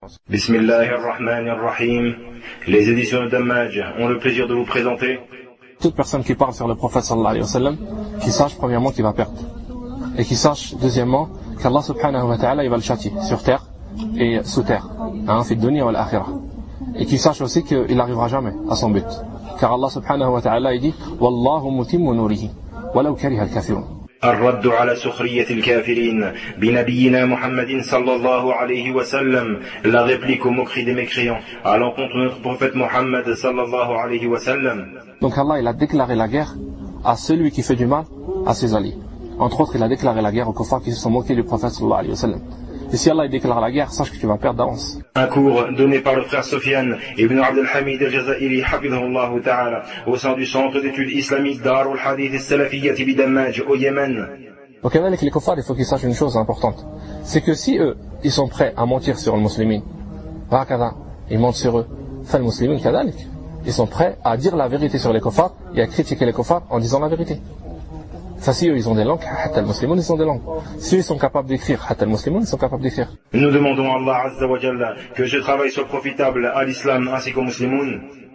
Bismillahirrahmanirrahim. Les éditions de Dammaj ont le plaisir de vous présenter. Toute personne qui parle sur le prophète sallallahu alayhi wa sallam, qui sache premièrement qu'il va perdre. Et qui sache deuxièmement qu'Allah subhanahu wa ta'ala il va le châtier sur terre et sous terre. Fi dunya wal akhirah. Et qui sache aussi qu'il n'arrivera jamais à son but. Car Allah subhanahu wa ta'ala il dit Wallahu mutimmu nurihi walau kariha al-kafirun. الرد على سخرية الكافرين بنبينا محمد صلى الله عليه وسلم. La réplique aux moqueries des mécréants à l'encontre de notre prophète Mohammed sallallahu alayhi wa sallam. Donc Allah il a déclaré la guerre à celui qui fait du mal à ses alliés. Entre autres il a déclaré la guerre aux kuffars qui se sont moqués du prophète sallallahu alayhi wa sallam. Et si Allah il déclare la guerre, sache que tu vas perdre d'avance. Un cours donné par le frère Sofiane ibn Abd al-Hamid al-Jazairi hafidhahullah ta'ala au sein du centre d'études islamiques Darul Hadith al-Salafiyyah bi Dammaj au Yémen. Donc avec les kuffars, il faut qu'ils sachent une chose importante. C'est que si eux, ils sont prêts à mentir sur le musulman, ils mentent sur eux, fal muslimin kadalik. Ils sont prêts à dire la vérité sur les kuffars et à critiquer les kuffars en disant la vérité. Enfin, si eux ils ont des langues, hatta al-muslimun ils ont des langues. Si ils sont capables d'écrire, hatta al-muslimun ils sont capables d'écrire. Nous demandons à Allah Azza wa Jalla que ce travail soit profitable à l'islam ainsi qu'aux musulmans.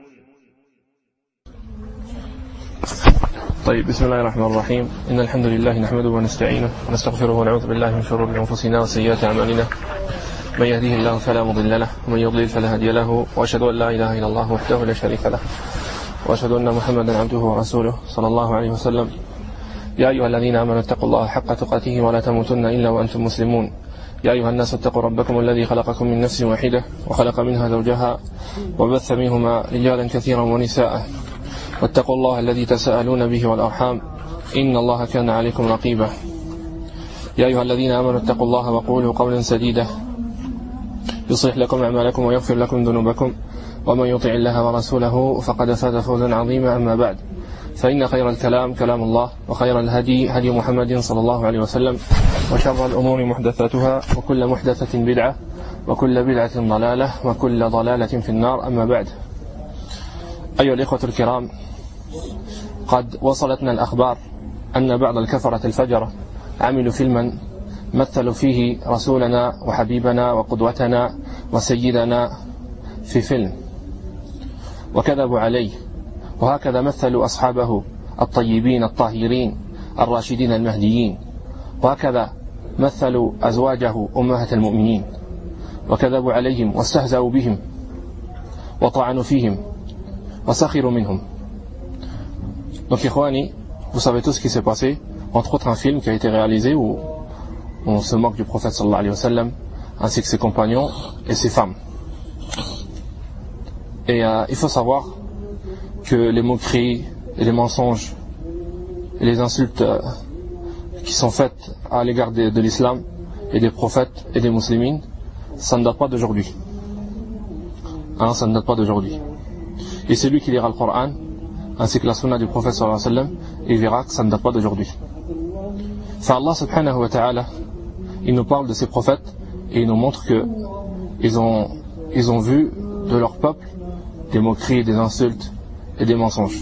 طيب بسم الله الرحمن الرحيم إن الحمد لله نحمده ونستعينه ونستغفره ونعوذ بالله من شرور أنفسنا وسيئات أعمالنا من يهديه الله فلا مضل له ومن يضلل فلا هادي له وأشهد أن لا إله إلا الله وحده لا شريك له وأشهد أن محمدا عبده ورسوله صلى الله عليه وسلم يا أيها الذين آمنوا اتقوا الله حق تقاته ولا تموتن إلا وأنتم مسلمون يا أيها الناس اتقوا ربكم الذي خلقكم من نفس واحدة وخلق منها زوجها وبث منهما رجالا كثيرا ونساء واتقوا الله الذي تساءلون به والأرحام إن الله كان عليكم رقيبا يا أيها الذين آمنوا اتقوا الله وقولوا قولا سديدا يصلح لكم أعمالكم ويغفر لكم ذنوبكم ومن يطع الله ورسوله فقد فاز فوزا عظيما أما بعد فإن خير الكلام كلام الله وخير الهدي هدي محمد صلى الله عليه وسلم وشر الأمور محدثاتها وكل محدثة بدعة وكل بدعة ضلالة وكل ضلالة في النار أما بعد أيها الإخوة الكرام قد وصلتنا الأخبار أن بعض الكفرة الفجرة عملوا فيلما مثلوا فيه رسولنا وحبيبنا وقدوتنا وسيدنا في فيلم وكذبوا عليه وهكذا مثلوا أصحابه الطيبين الطاهرين الراشدين المهديين وهكذا مثلوا أزواجه أمهات المؤمنين وكذبوا عليهم واستهزأوا بهم وطعنوا فيهم وسخروا منهم. Donc Ikhwani, vous savez tout ce qui s'est passé, entre autres un film qui a été réalisé où on se moque du prophète sallallahu alayhi wa sallam ainsi que ses compagnons et ses femmes. Et il faut savoir que les moqueries et les mensonges et les insultes qui sont faites à l'égard de l'islam et des prophètes et des musulmans, ça ne date pas d'aujourd'hui. Ça ne date pas d'aujourd'hui. Et celui qui lira le Coran ainsi que la sunna du prophète sallallahu alayhi wa sallam, il verra que ça ne date pas d'aujourd'hui. Enfin, Allah subhanahu wa ta'ala, il nous parle de ses prophètes et il nous montre que ils ont vu de leur peuple des moqueries, des insultes et des mensonges.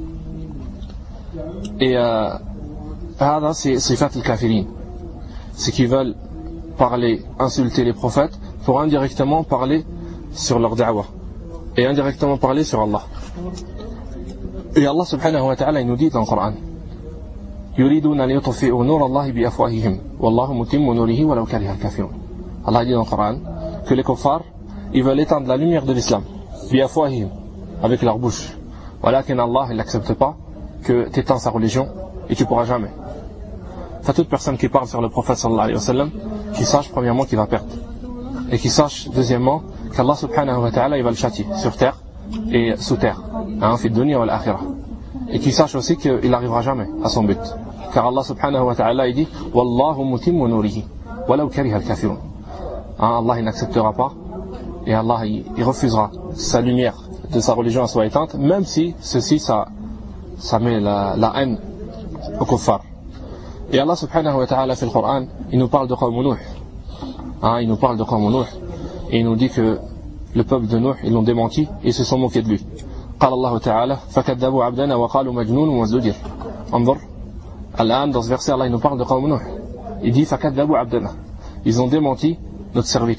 Et c'est sifat al-kafirin, c'est qu'ils veulent parler, insulter les prophètes pour indirectement parler sur leur da'wah et indirectement parler sur Allah. Et Allah subhanahu wa ta'ala il nous dit dans le Coran yuriduna liyutfi'u nur Allah bi afwahihim wallahu mutimmu nurihi walau kariha al-kafirun. Allah dit dans le Coran que les kuffars ils veulent éteindre la lumière de l'islam bi afwahihim, avec leur bouche. Walakin Allah il n'accepte pas que tu éteins sa religion et tu pourras jamais. Enfin, toute personne qui parle sur le prophète sallallahu alayhi wa sallam, qui sache premièrement qu'il va perdre. Et qui sache deuxièmement qu'Allah subhanahu wa ta'ala il va le châtier sur terre et sous terre. Fi dunya wal akhirah. Et qui sache aussi qu'il n'arrivera jamais à son but. Car Allah subhanahu wa ta'ala il dit Wallahu mutimmu nurihi walau kariha al-kafirun. Allah il n'acceptera pas et Allah il refusera sa lumière de sa religion soit éteinte, même si ceci ça met la haine au kuffar. Et Allah subhanahu wa ta'ala fait le Coran, il nous parle de Qawm Nuh. Il nous parle de Qawm Nuh et il nous dit que le peuple de Nuh ils l'ont démenti et ils se sont moqués de lui. قال الله تعالى فكذبوا عبدنا وقالوا مجنون وازدجر. انظر الآن dans ce verset Allah il nous parle de Qawm Nuh. Il dit فكذبوا عبدنا, ils ont démenti notre serviteur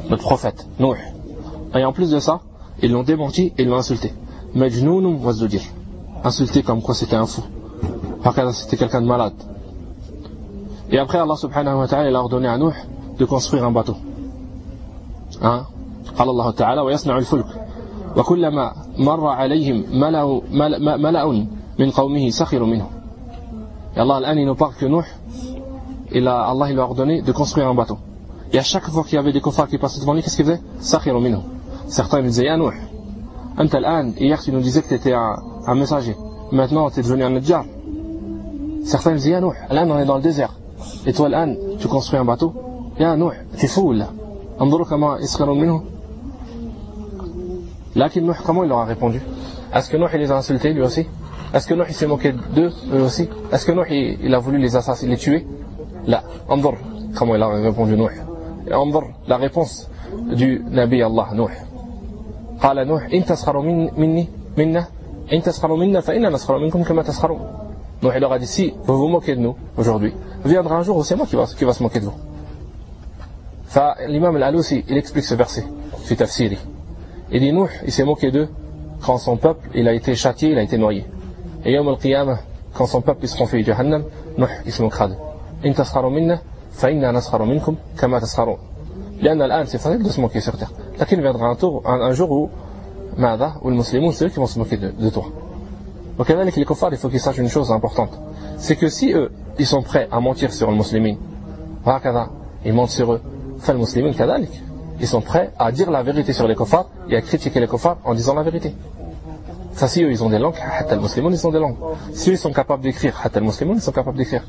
notre prophète, Nuh. Et en plus de ça, ils l'ont démenti et ils l'ont insulté. Majnoun wazdujir. Insulté comme quoi c'était un fou. C'était quelqu'un de malade. Et après, Allah subhanahu wa ta'ala, il a ordonné à Nuh de construire un bateau. Hein? قال الله تعالى ويصنع الفلك وكلما مر عليهم ملأ من قومه سخروا منه. Et Allah il nous parle que Nuh, Allah il a ordonné de construire un bateau. Et à chaque fois qu'il y avait des kuffars qui passaient devant lui, qu'est-ce qu'il faisait? سخروا منه. Certains lui disaient, Ya Nuh, أنت الآن, hier tu nous disais que tu étais un messager, maintenant tu es devenu un nadjar. Certains lui disaient, Ya Nuh, الآن on est dans le désert, et toi الآن tu construis un bateau. Ya Nuh, t'es fou là. انظروا كما يسخرون منه. Lakin Nuh, comment il leur a répondu? Est-ce que Nuh il les a insultés lui aussi? Est-ce que Nuh il s'est moqué d'eux eux aussi? Est-ce que Nuh il a voulu les assassiner, les tuer? Là, انظر comment il a répondu Nuh. Et انظر la réponse du Nabi Allah Nuh. قال نوح إن تسخروا منا إن تسخروا منا فإننا نسخر منكم كما تسخرون. Nuh il leur a dit, si vous vous moquez de nous aujourd'hui, viendra un jour où c'est moi qui va se moquer de vous. L'imam al-Alusi il explique ce verset في تفسيره. Il dit Nuh il s'est moqué d'eux quand son peuple il a été châtié, il a été noyé. Et يوم القيامة quand son peuple ils seront fait Jahannam, Nuh il se moquera d'eux. إن تسخروا منا فإننا نسخر منكم كما تسخرون. لأن الآن c'est facile de se moquer sur terre. Lakin viendra un jour où les musulmans c'est eux qui vont se moquer de toi. Donc avec les kuffars il faut qu'ils sachent une chose importante, c'est que si eux ils sont prêts à mentir sur les musulmans, ils mentent sur eux, les musulmans ils sont prêts à dire la vérité sur les kuffars et à critiquer les kuffars en disant la vérité. Ça, si eux ils ont des langues, les musulmans ils ont des langues. Si eux ils sont capables d'écrire, les musulmans ils sont capables d'écrire.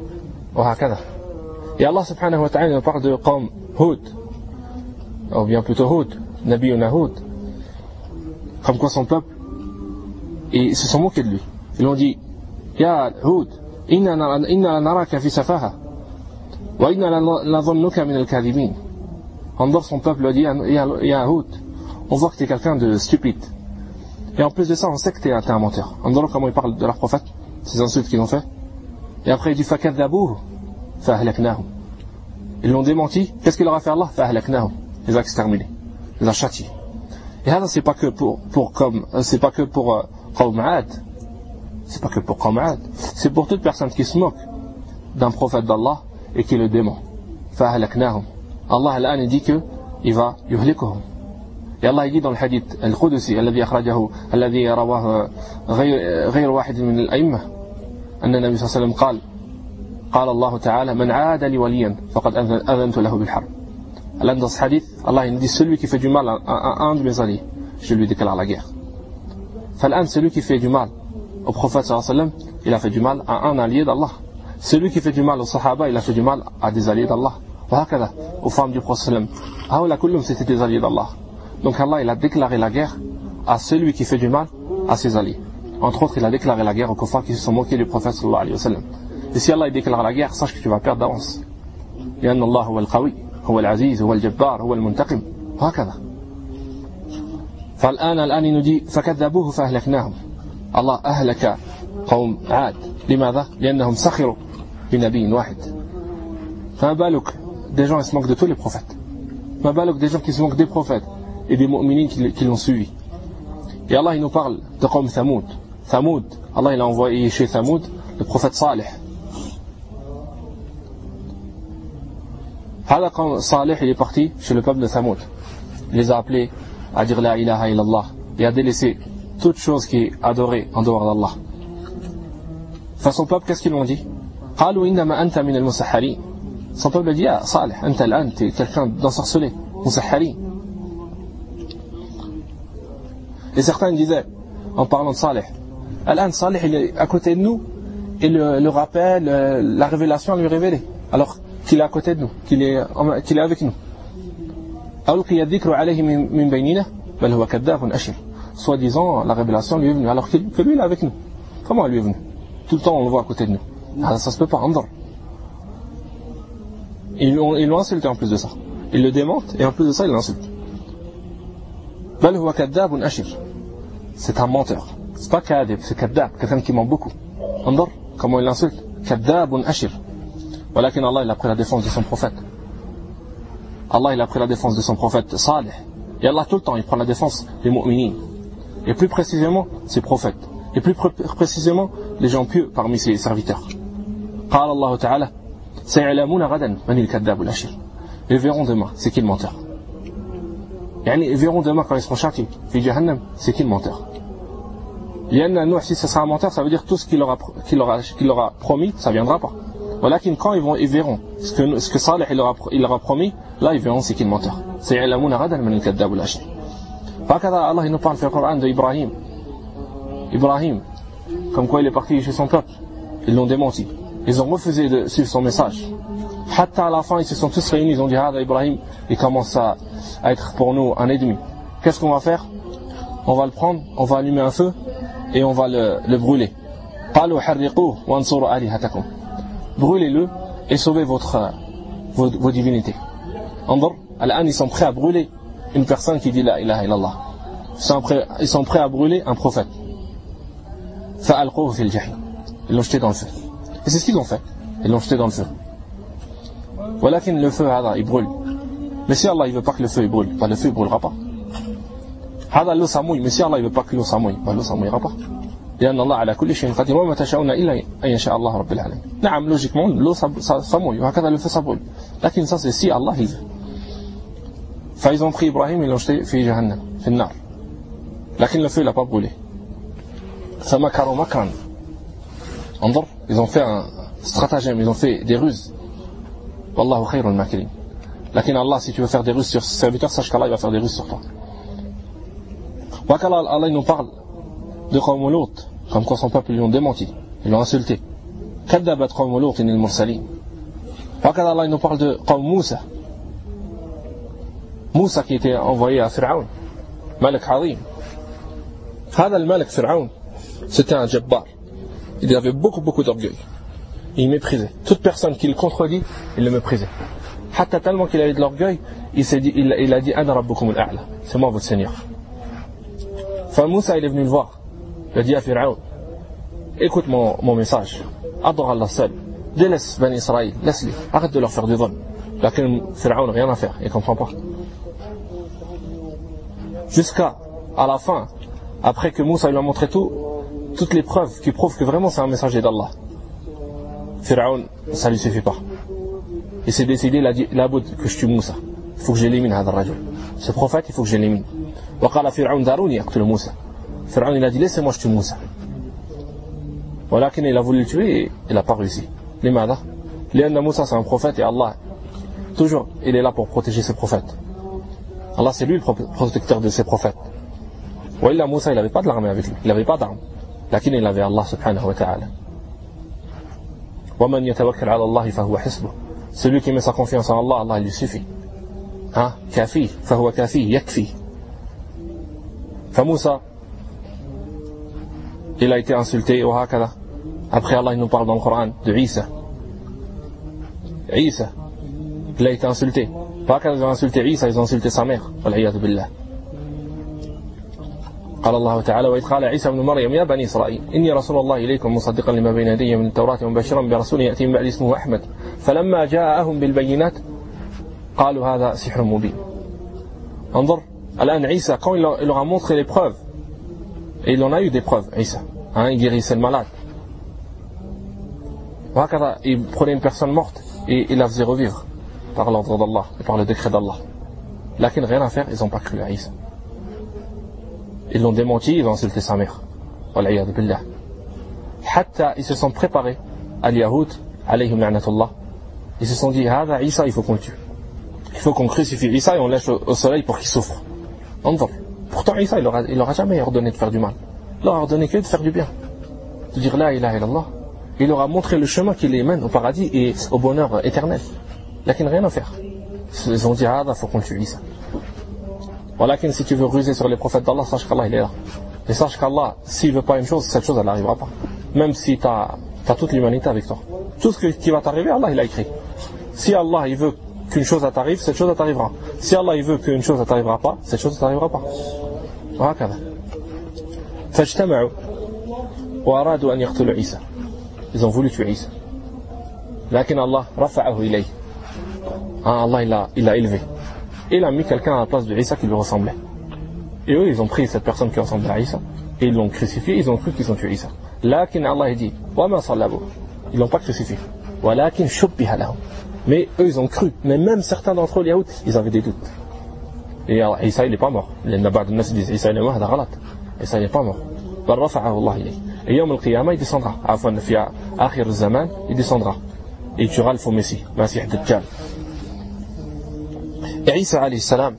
Et Allah subhanahu wa ta'ala nous parle de Qawm Hud, ou bien plutôt Hud, Nabiyuna Hud, comme quoi son peuple, et ils se sont moqués de lui. Ils ont dit, Ya Hud, inna naraka fi safaha, wa inna nadhannuka min al-kadhibin. En dehors, son peuple lui a dit, Ya Hud, on voit que tu es quelqu'un de stupide. Et en plus de ça, on sait que tu es un menteur. En dehors, comment ils parlent de leur prophète, ces insultes qu'ils ont fait. Et après, il dit, fakadhabouh, fahlaknahum. Ils l'ont démenti. Qu'est-ce qu'il leur a fait Allah? Fahlaknahum. Il les a exterminés. Il les a châtiés. Et là, c'est pas que pour Qawm Ad. C'est pas que pour Qawm Ad. C'est pour toute personne qui se moque d'un prophète d'Allah et qui le dément. Fahlaknahum. Allah, al-an, il dit que il va yuhlikuhum. Et Allah, il dit dans le hadith al-Qudusi, الذي أخرجه الذي رواه غير واحد من الأئمة أن النبي صلى الله عليه وسلم قال الله تعالى من عاد لي وليا فقد أذنت له بالحرب. Là dans ce hadith, Allah il dit celui qui fait du mal à un de mes alliés, je lui déclare la guerre. Fal'an, celui qui fait du mal au prophète sallallahu alayhi wa sallam, il a fait du mal à un allié d'Allah. Celui qui fait du mal aux sahaba, il a fait du mal à des alliés d'Allah. Aux femmes du prophète sallallahu alayhi wa sallam, c'était des alliés d'Allah. Donc Allah il a déclaré la guerre à celui qui fait du mal à ses alliés. Entre autres, il a déclaré la guerre aux kuffars qui se sont moqués du prophète sallallahu alayhi wa sallam. Et si Allah il déclare la guerre, sache que tu vas perdre d'avance. لأن الله هو القوي هو العزيز هو الجبار هو المنتقم هكذا. الآن il nous dit فكذبوه فأهلكناهم. Allah أهلك قوم عاد. لماذا؟ لأنهم سخروا بنبي واحد. فما بالك des gens ils se moquent de tous les prophètes. Ma balok des gens qui se moquent des prophètes et des mu'minines qui l'ont suivi. Et Allah il nous parle de Qawm Thamoud. Thamoud, Allah il a envoyé chez Thamoud le prophète Salih. Salih il est parti chez le peuple de Thamoud. Il les a appelés à dire la ilaha illallah et à délaisser toute chose qui est adorée en dehors d'Allah. Face au peuple, qu'est-ce qu'ils ont dit? قالوا إنما أنت من المسحرين. Son peuple a dit, ah, Salih, anta al-an, t'es quelqu'un d'ensorcelé, musahhari. Et certains disaient, en parlant de Salih, al-an, Salih, il est à côté de nous, et le rappel, la révélation lui révélée, alors qu'il est à côté de nous, qu'il est avec nous. ألقي الذكر عليه من بيننا بل هو كذاب أشر. Soi-disant, la révélation lui est venue, alors que lui il est avec nous. Comment elle lui est venue? Tout le temps on le voit à côté de nous. Ah, ça se peut pas, Andor. Ils l'ont insulté en plus de ça. Ils le démentent et en plus de ça ils l'insultent. بل هو كذاب أشر. C'est un menteur. C'est pas kadib, c'est kadab, quelqu'un qui ment beaucoup. Andor, comment il l'insulte? كذاب أشر. ولكن Allah il a pris la défense de son prophète. Allah il a pris la défense de son prophète Salih. Et Allah tout le temps il prend la défense des mu'minines. Et plus précisément ses prophètes. Et plus précisément les gens pieux parmi ses serviteurs. قال الله تعالى سيعلمون غدا من الكذاب الأشر. Ils verront demain c'est qui le menteur. Ils verront demain quand ils seront châtiés في جهنم c'est qui le menteur. لأن Nuh si ça sera un menteur ça veut dire tout ce qu'il leur a promis ça viendra pas. Voilà quand ils verront ce que Salih il leur a promis là ils verront c'est qui le menteur. سيعلمون غدا من الكذاب الأشر. هكذا Allah il nous parle dans le Coran de Ibrahim comme quoi il est parti chez son peuple. Ils l'ont démenti. Ils ont refusé de suivre son message. Hatta à la fin, ils se sont tous réunis. Ils ont dit, Ibrahim, il commence à être pour nous un ennemi. Qu'est-ce qu'on va faire? On va le prendre, on va allumer un feu et on va le brûler. Brûlez-le et sauvez vos divinités. Ils sont prêts à brûler une personne qui dit la ilaha illallah. Ils sont prêts à brûler un prophète. Ils l'ont jeté dans le feu. Et c'est ce qu'ils ont fait. Ils l'ont jeté dans le feu. Voilà que le feu, il brûle. Mais si Allah ne veut pas que le feu il brûle, le feu ne brûlera pas. L'eau ça mouille, mais si Allah ne veut pas que l'eau ça mouille, l'eau ça mouillera pas. لأن الله على كل شيء قدير وما تشاءون إلا أن يشاء الله رب العالمين. نعم logiquement l'eau ça mouille, وهكذا le feu ça brûle. لكن ça c'est si Allah il veut. فإذا ont pris Ibrahim ils l'ont jeté في جهنم في النار. لكن le feu il n'a pas brûlé. فمكروا مكرا. انظر ils ont fait un stratagème, ils ont fait des ruses. Wallahu khayrul makirin. Lakin Allah, si tu veux faire des ruses sur ses serviteurs, sache qu'Allah va faire des ruses sur toi. Wakala Allah nous parle de Qawm Lut, comme quoi son peuple lui ont démenti, ils l'ont insulté. Kaddabat Qawm Lut inil mursalin. Wakala Allah nous parle de Qawm Moussa. Moussa qui était envoyé à Fir'aun, Malik Azim. Hada al-Malik Fir'aun, c'était un jabbar. Il avait beaucoup d'orgueil. Il méprisait. Toute personne qui le contredit, il le méprisait. Hatta tellement qu'il avait de l'orgueil, il a dit Ana rabbukum al-a'la. C'est moi votre Seigneur. Enfin Moussa il est venu le voir. Il a dit à Fir'aun, écoute mon message. Adore Allah seul. Délaisse Ben Israël. Laisse-les. Arrête de leur faire du vol. Lakin Fir'aun rien à faire. Il ne comprend pas. Jusqu'à la fin, après que Moussa lui a montré toutes les preuves qui prouvent que vraiment c'est un messager d'Allah. Fir'aun, ça lui suffit pas. Il s'est décidé, il a dit, que je tue Moussa. Il faut que j'élimine Hadar Rajul. Ce prophète, il faut que j'élimine. Waqala Fir'aun daruni yaqtulu Moussa. Fir'aun, il a dit, laissez-moi, je tue Moussa. Voilà qu'il a voulu le tuer et il n'a pas réussi. Limada. Lianna Moussa, c'est un prophète et Allah, toujours, il est là pour protéger ses prophètes. Allah, c'est lui le protecteur de ses prophètes. Wa illa Moussa, il n'avait pas de l'armée avec lui. Il n'avait pas d'armes. Lakin il avait Allah subhanahu wa ta'ala. وَمَنْ يَتَوَكَّلْ عَلَى اللَّهِ فَهُوَ حِسْبُهُ. Celui qui met sa confiance en Allah, Allah il lui suffit. كافي فهو كافي يكفي. فموسى il a été insulté وهكذا. Après Allah il nous parle dans le Coran de Isa. Isa il a été insulté. Pas qu'ils ont insulté Isa, ils ont insulté sa mère. والعياذ بالله. قال الله تعالى وإذ قال عيسى ابن مريم يا بني إسرائيل إني رسول الله إليكم مصدقا لما بين يدي من التوراة ومبشرا برسول يأتي من بعد اسمه أحمد فلما جاءهم بالبينات قالوا هذا سحر مبين. انظر الآن عيسى quand il leur a montré les preuves et il en a eu des preuves Isa il guérissait le malade وهكذا il prenait une personne morte et il la faisait revivre par l'ordre d'Allah et par le décret d'Allah. Lakin rien à faire, ils n'ont pas cru à Isa. Ils l'ont démenti, ils ont insulté sa mère. Wal'iyad billah. Hatta ils se sont préparés à l'Yahoud, alayhim la'natullah. Ils se sont dit, Hada Isa, il faut qu'on le tue. Il faut qu'on crucifie Isa et on lâche au soleil pour qu'il souffre. Envoie. Pourtant Isa, il leur a jamais ordonné de faire du mal. Il leur a ordonné que de faire du bien. De dire la ilaha illallah. Il leur a montré le chemin qui les mène au paradis et au bonheur éternel. Lakin rien à faire. Ils ont dit, Hada, il faut qu'on le tue Isa. Voilà que si tu veux ruser sur les prophètes d'Allah, sache qu'Allah il est là. Et sache qu'Allah, s'il ne veut pas une chose, cette chose elle n'arrivera pas. Même si tu as toute l'humanité avec toi. Tout ce qui va t'arriver, Allah il a écrit. Si Allah il veut qu'une chose t'arrive, cette chose t'arrivera. Si Allah il veut qu'une chose ne t'arrivera pas, cette chose ne t'arrivera pas. وهكذا. فاجتمعوا وأرادوا أن يقتلوا عيسى. Ils ont voulu tuer Isa. لكن Allah رفعه إليه. Allah il l'a élevé. et il a mis quelqu'un à la place de Isa qui lui ressemblait. Et eux, ils ont pris cette personne qui ressemblait à Isa, et ils l'ont crucifié, ils ont cru qu'ils ont tué Isa. Lakin Allah dit, وَمَا صَلَّبُوا. Ils l'ont pas crucifié. وَلَكِنْ شُبِّهَ لَهُمْ. Mais eux, ils ont cru. Mais même certains d'entre eux, les Yahoud, ils avaient des doutes. Et Isa, il n'est pas mort. Les Nabad de Nas disent, Isa, il est mort, Isa, il n'est pas mort. بل رفعه الله إليه. Et يوم القيامة, il descendra. عفوا, في آخر الزمان, il descendra. Et il tuera le faux Messie, Masih Dajjal. Et Isa, alayhi salam,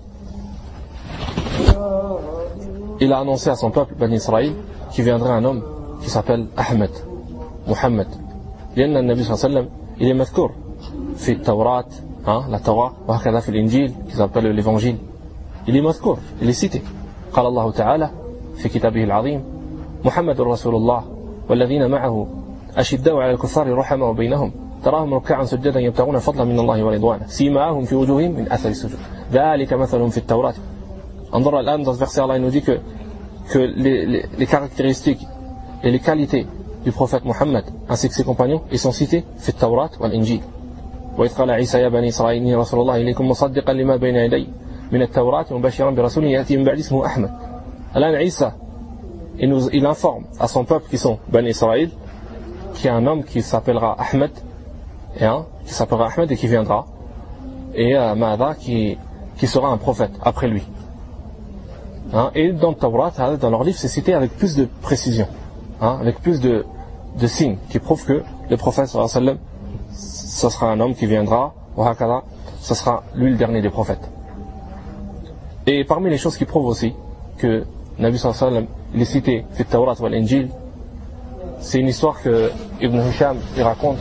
il a annoncé à son peuple, Bani Israël, qu'il viendrait un homme qui s'appelle Ahmed, Muhammad. لأن النبي صلى الله عليه وسلم, il est مذكور في التوراة, la Torah, وهكذا في الإنجيل, qui s'appelle l'évangile. Il est مذكور, il est cité. قال الله تعالى في كتابه العظيم محمد رسول الله والذين معه أشداء على الكفار رحماء بينهم تراهم ركعا سجدا يبتغون فضلا من الله ورضوانه سيماهم في وجوههم من أثر السجود ذلك مثلهم في التوراة. انظر الآن dans ce verset Allah il nous dit que les caractéristiques et les qualités du prophète Mohammed ainsi que ses compagnons ils sont cités في التوراة والإنجيل. وإذ قال عيسى يا بني إسرائيل إني رسول الله إليكم مصدقا لما بين يدي من التوراة ومبشرا برسول يأتي من بعد اسمه أحمد. الآن عيسى il informe à son peuple qui sont Ben Israël qu'il y a un homme qui s'appellera Ahmed et qui viendra et Ma'adha qui sera un prophète après lui. Et dans le Tawrat, dans leur livre, c'est cité avec plus de précision, avec plus de signes qui prouvent que le prophète sallallahu alayhi wa sallam, ce sera un homme qui viendra, ce sera lui le dernier des prophètes. Et parmi les choses qui prouvent aussi que Nabi sallallahu alayhi wa sallam, il est cité في التوراة والإنجيل, c'est une histoire que Ibn Hisham il raconte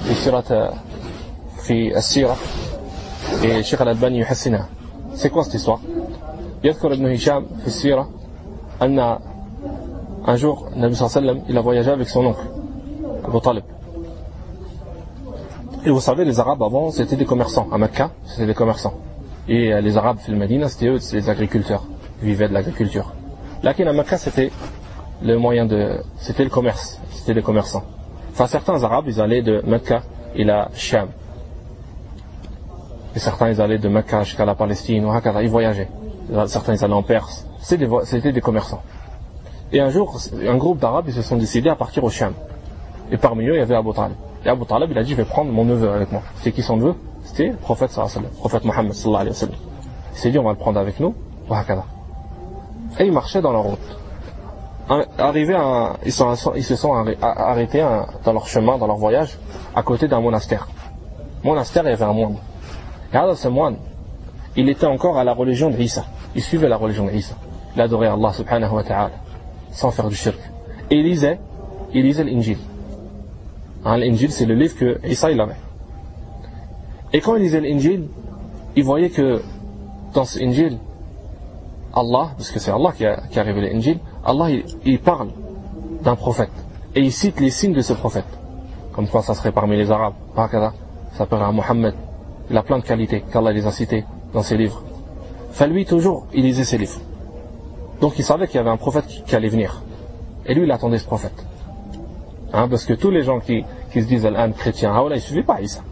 في السيرة et Sheikh Al-Albani يحسنها. C'est quoi cette histoire? يذكر ابن هشام في السيرة أن un jour Nabi sallallahu alayhi wa sallam il a voyagé avec son oncle Abu Talib. Et vous savez les Arabes avant c'était des commerçants à Mecca, c'était des commerçants et les Arabes في المدينة c'était eux, c'est les agriculteurs, ils vivaient de l'agriculture. Lakin à Mecca c'était le commerce, c'était des commerçants. Enfin certains Arabes ils allaient de Mecca et la Sham. Et certains ils allaient de Mecca jusqu'à la Palestine, ils voyageaient. Certains ils allaient en Perse. C'était des commerçants. Et un jour, un groupe d'Arabes ils se sont décidés à partir au Sham. Et parmi eux il y avait Abu Talib. Et Abu Talib il a dit je vais prendre mon neveu avec moi. C'était qui son neveu? C'était le prophète sallallahu alayhi wa sallam, le prophète Mohammed sallallahu alayhi wa sallam. Il s'est dit on va le prendre avec nous, et ils marchaient dans leur route. Ils se sont arrêtés dans leur chemin, dans leur voyage, à côté d'un monastère. Monastère, il y avait un moine. Et alors ce moine, il était encore à la religion d'Isa. Il suivait la religion d'Isa. Il adorait Allah subhanahu wa ta'ala, sans faire du shirk. Et il lisait l'Injil. L'Injil, c'est le livre que Isa il avait. Et quand il lisait l'Injil, il voyait que dans ce Injil, Allah, parce que c'est Allah qui a révélé l'Injil, Allah il parle d'un prophète et il cite les signes de ce prophète, comme quoi ça serait parmi les Arabes, ça s'appellera Mohammed, il a plein de qualités qu'Allah les a citées dans ses livres. Enfin lui toujours il lisait ses livres, donc il savait qu'il y avait un prophète qui allait venir et lui il attendait ce prophète, parce que tous les gens qui se disent Al-An chrétiens, ils ne suivaient pas Isa,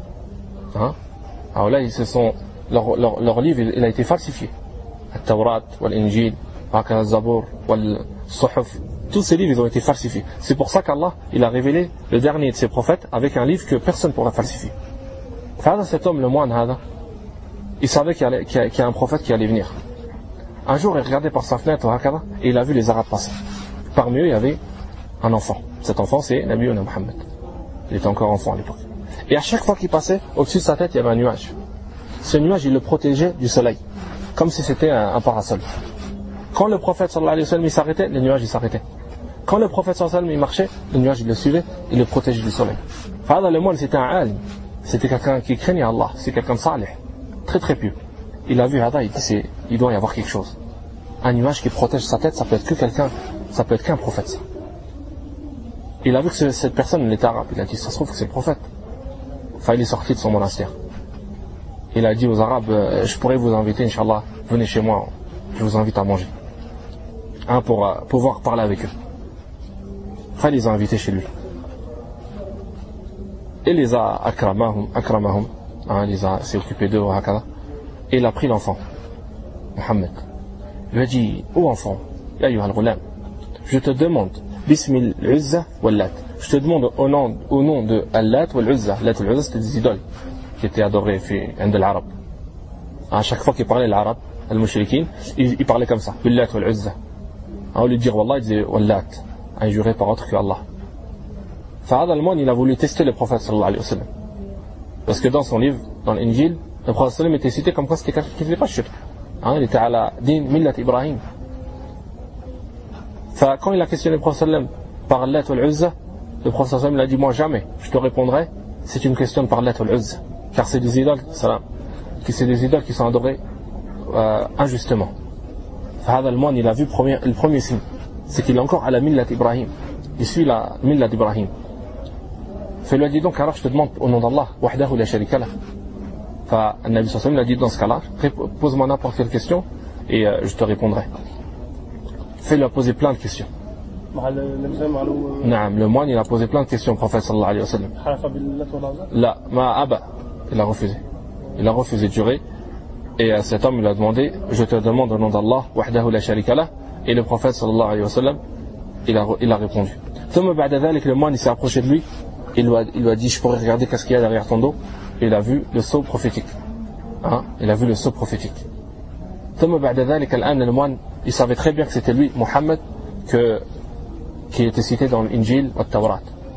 leur livre il a été falsifié. التوراة والإنجيل وهكذا الزبور والصحف, tous ces livres ils ont été falsifiés. C'est pour ça qu'Allah il a révélé le dernier de ses prophètes avec un livre que personne ne pourra falsifier. Cet homme, le moine, il savait qu'il y a un prophète qui allait venir. Un jour il regardait par sa fenêtre et il a vu les Arabes passer. Parmi eux il y avait un enfant. Cet enfant c'est Nabi Muhammad. Il était encore enfant à l'époque. Et à chaque fois qu'il passait, au-dessus de sa tête il y avait un nuage. Ce nuage il le protégeait du soleil, comme si c'était un parasol. Quand le prophète sallallahu alayhi wa sallam il s'arrêtait, le nuage il s'arrêtait. Quand le prophète sallallahu alayhi wa sallam il marchait, le nuage il le suivait, il le protégeait du soleil. Le moine c'était un alim, c'était quelqu'un qui craignait Allah, c'est quelqu'un de salih, très très pieux. Il a vu Hada, il dit il doit y avoir quelque chose. Un nuage qui protège sa tête, ça peut être que quelqu'un, ça peut être qu'un prophète. Ça. Il a vu que cette personne elle était arabe, il a dit ça se trouve que c'est le prophète. Il est sorti de son monastère. Il a dit aux Arabes, je pourrais vous inviter, Inch'Allah, venez chez moi, je vous invite à manger. Pour pouvoir parler avec eux. Il les a invités chez lui. Il les a akramahum, s'est occupé d'eux, et il a pris l'enfant. Mohammed. Il lui a dit, ô enfant, ya ayyuha al-ghulam, je te demande, Bismil Uzza wal Lat. Je te demande au nom de Al-Lat wal Uzza. Lat wal Uzza, c'était des idoles qui étaient adorées عند العرب. À chaque fois qu'il parlait l'arabe, al-mushrikin, il parlait comme ça, Bil Lat wal Uzza. Au lieu de dire Wallah, il disait Wal Lat, à jurer par autre que Allah. Fahad al-Man, il a voulu tester le prophète sallallahu alayhi wa sallam. Parce que dans son livre, dans l'Injil, le prophète sallam était cité comme quoi c'était quelqu'un qui ne faisait pas shirk. Il était à la din millat Ibrahim. Quand il a questionné le prophète sallam par Lat wal Uzza, le prophète sallam a dit, moi jamais, je te répondrai, c'est une question par Lat wal Uzza. Car c'est des idoles, c'est des idoles qui sont adorées injustement. Fahad al-Man, il a vu le premier signe, c'est qu'il est encore à la millat Ibrahim. Il suit la millat d'Ibrahim. Il lui a dit donc, alors je te demande au nom d'Allah, wahdahu la sharika lah. Le Nabi sallallahu alayhi wa sallam a dit dans ce cas-là, pose-moi n'importe quelle question et je te répondrai. Il lui a posé plein de questions. Le moine, il a posé plein de questions au prophète sallallahu alayhi wa sallam. Là, il a refusé. Il a refusé de jurer. Et cet homme, il a demandé, je te demande au nom d'Allah, wahdahu la sharika lah. Et le prophète sallallahu alayhi wa sallam, il a répondu. Le moine, il s'est approché de lui. Il lui a dit, je pourrais regarder qu'est-ce qu'il y a derrière ton dos. Et il a vu le sceau prophétique. Il a vu le sceau prophétique. Le moine, il savait très bien que c'était lui, Mohammed, qui était cité dans l'Injil au Tawrat.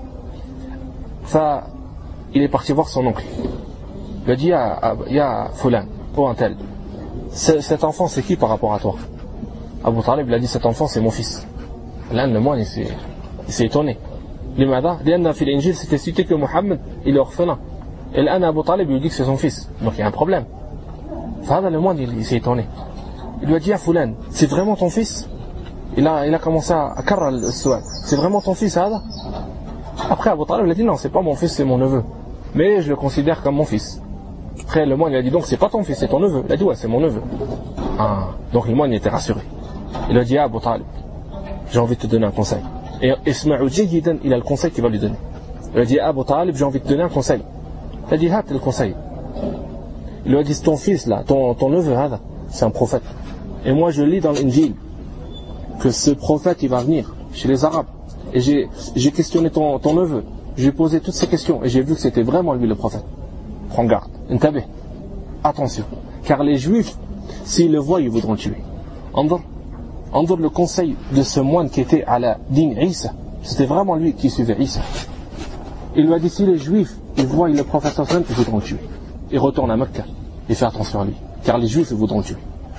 Il est parti voir son oncle. Il a dit, il y a Fulan, ou un tel. Cet enfant, c'est qui par rapport à toi? Abu Talib, il a dit, cet enfant, c'est mon fils. Là, le moine, il s'est étonné. Limada, dans l'Injil, c'était cité que Mohammed, il est orphelin. Et là, Abu Talib, il dit que c'est son fils. Donc il y a un problème. Le moine, il s'est étonné. Il lui a dit à Fulan, c'est vraiment ton fils? Il a commencé à carrer le soir. C'est vraiment ton fils, Hada? Après, Abu Talib, il a dit, non, c'est pas mon fils, c'est mon neveu. Mais je le considère comme mon fils. Après, le moine, il a dit, donc c'est pas ton fils, c'est ton neveu. Il a dit, ouais, c'est mon neveu. Donc le moine, il était rassuré. Il a dit, Abu Talib, j'ai envie de te donner un conseil. Et Isma'u Jayidan, il a le conseil qu'il va lui donner. Il a dit, Abu Talib, j'ai envie de te donner un conseil. Il a dit, le conseil. Il lui a dit, ton fils là, ton neveu, c'est un prophète. Et moi je lis dans l'Injil que ce prophète il va venir chez les Arabes. Et j'ai questionné ton neveu. J'ai posé toutes ces questions et j'ai vu que c'était vraiment lui le prophète. Prends garde. Intabih. Attention. Car les Juifs, s'ils le voient, ils voudront le tuer. Andor le conseil de ce moine qui était à la din Isa. C'était vraiment lui qui suivait Isa. Il lui a dit, si les Juifs ils voient le prophète sallallahu ils voudront le tuer. Il retourne à Mecca et fait attention à lui. Car les Juifs ils voudront le tuer.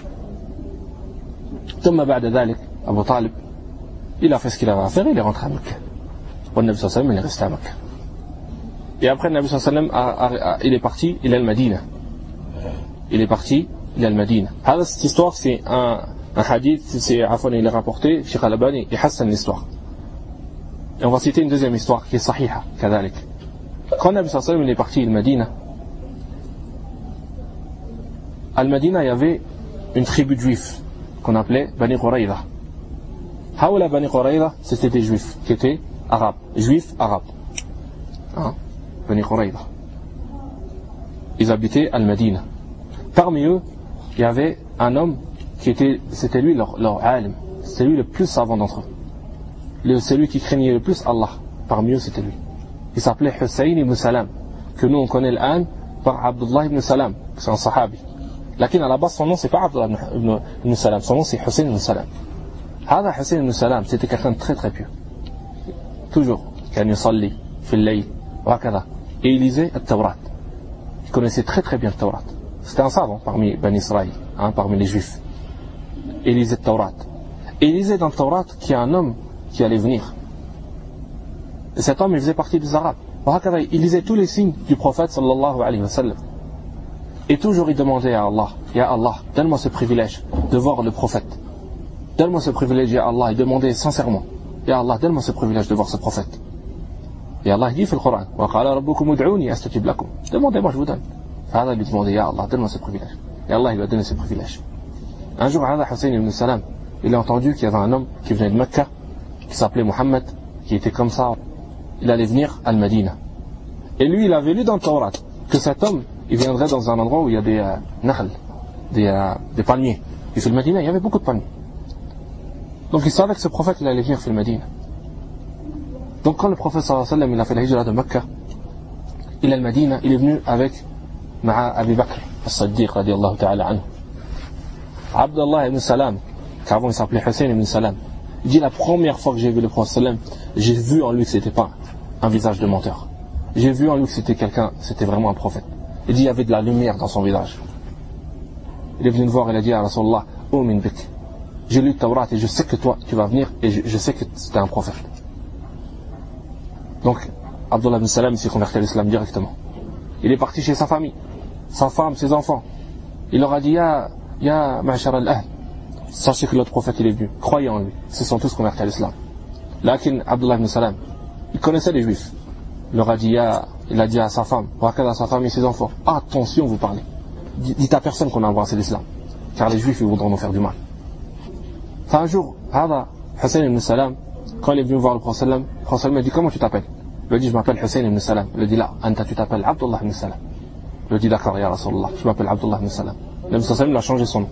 Abu Talib, il a fait ce qu'il avait à faire, il est rentré à Mecca. Le Nabi sallallahu alayhi wa sallam, il est resté à Mecca. Et après, le Nabi sallallahu alayhi wa sallam, il est parti, il est al-Madina. Il est parti, il est al-Madina. Cette histoire, c'est un hadith, il est rapporté, Cheikh Al-Albani, il hassan l'histoire. Et on va citer une deuxième histoire qui est sahiha, kadalik. Quand le Nabi sallallahu alayhi wa sallam, il est parti al-Madina, al-Madina, il y avait une tribu de juifs qu'on appelait Bani Qurayza. Haoula Bani Qurayza, c'était des juifs qui étaient arabes, juifs arabes. Bani Qurayza. Ils habitaient al-Madina. Parmi eux, il y avait un homme c'était lui leur alim, c'était lui le plus savant d'entre eux. Celui qui craignait le plus Allah. Parmi eux, c'était lui. Il s'appelait Hussein ibn Salam, que nous on connaît l'âne par Abdullah ibn Salam, c'est un sahabi. Lakin à la base, son nom c'est pas Abdullah ibn Salam, son nom c'est Hussein ibn Salam. Hussein ibn Salam, c'était quelqu'un de très très pieux. Toujours, كان يصلي في الليل وهكذا. Et il lisait le Tawrat. Il connaissait très très bien le Tawrat. C'était un savant parmi Bani Israël, parmi les Juifs. Et il lisait le Tawrat. Et il lisait dans le Tawrat qu'il y a un homme qui allait venir. Et cet homme, il faisait partie des Arabes. Il lisait tous les signes du prophète sallallahu alayhi wa sallam. Et toujours il demandait à Allah, Ya Allah, donne-moi ce privilège de voir le prophète. Donne-moi ce privilège, Ya Allah. Il demandait sincèrement, Ya Allah, donne-moi ce privilège de voir ce prophète. Et Allah dit dans le Coran, Wa qala rabbukum ud'uni astajib lakum. Demandez-moi, je vous donne. Allah lui demandait, Ya Allah, donne-moi ce privilège. Et Allah il lui a donné ce privilège. Un jour, Hussein ibn Salam, il a entendu qu'il y avait un homme qui venait de Mecca, qui s'appelait Mohammed, qui était comme ça. Il allait venir à Al-Madina. Et lui, il avait lu dans le Tawrat que cet homme, il viendrait dans un endroit où il y a des nahl, des palmiers. Et fil Medina, il y avait beaucoup de palmiers. Donc il savait que ce prophète il allait venir fil Medina. Donc quand le prophète sallallahu alayhi wa sallam il a fait la hijra de Mecca, il est Medina, il est venu avec Ma'a Abi Bakr as-Siddiq radiyallahu ta'ala anhu. Abdullah ibn Salam, qu'avant il s'appelait Hussein ibn Salam, il dit la première fois que j'ai vu le prophète sallam, j'ai vu en lui que c'était pas un visage de menteur. J'ai vu en lui que c'était quelqu'un, c'était vraiment un prophète. Il dit il y avait de la lumière dans son visage. Il est venu me voir, il a dit à Rasulallah, Umin bik. J'ai lu le Taurat et je sais que toi tu vas venir et je sais que c'était un prophète. Donc Abdullah ibn Salam s'est converti à l'islam directement. Il est parti chez sa famille, sa femme, ses enfants. Il leur a dit Ya ma'ashara al-ahl, sachez que l'autre prophète il est venu, croyez en lui. Ils se sont tous convertis à l'islam. Lakin Abdullah ibn Salam, il connaissait les juifs. Il leur a dit il a dit à sa femme, à sa femme et ses enfants, attention vous parlez. Dites à personne qu'on a embrassé l'islam, car les juifs ils voudront nous faire du mal. Un jour, Hussein ibn Salam, quand il est venu voir le prophète, le prophète m'a dit comment tu t'appelles? Il lui a dit je m'appelle Hussein ibn Salam. Il lui a dit là, Anta tu t'appelles Abdullah ibn Salam. Il lui a dit d'accord ya Rasulallah, je m'appelle Abdullah ibn Salam. Le prophète il a changé son nom.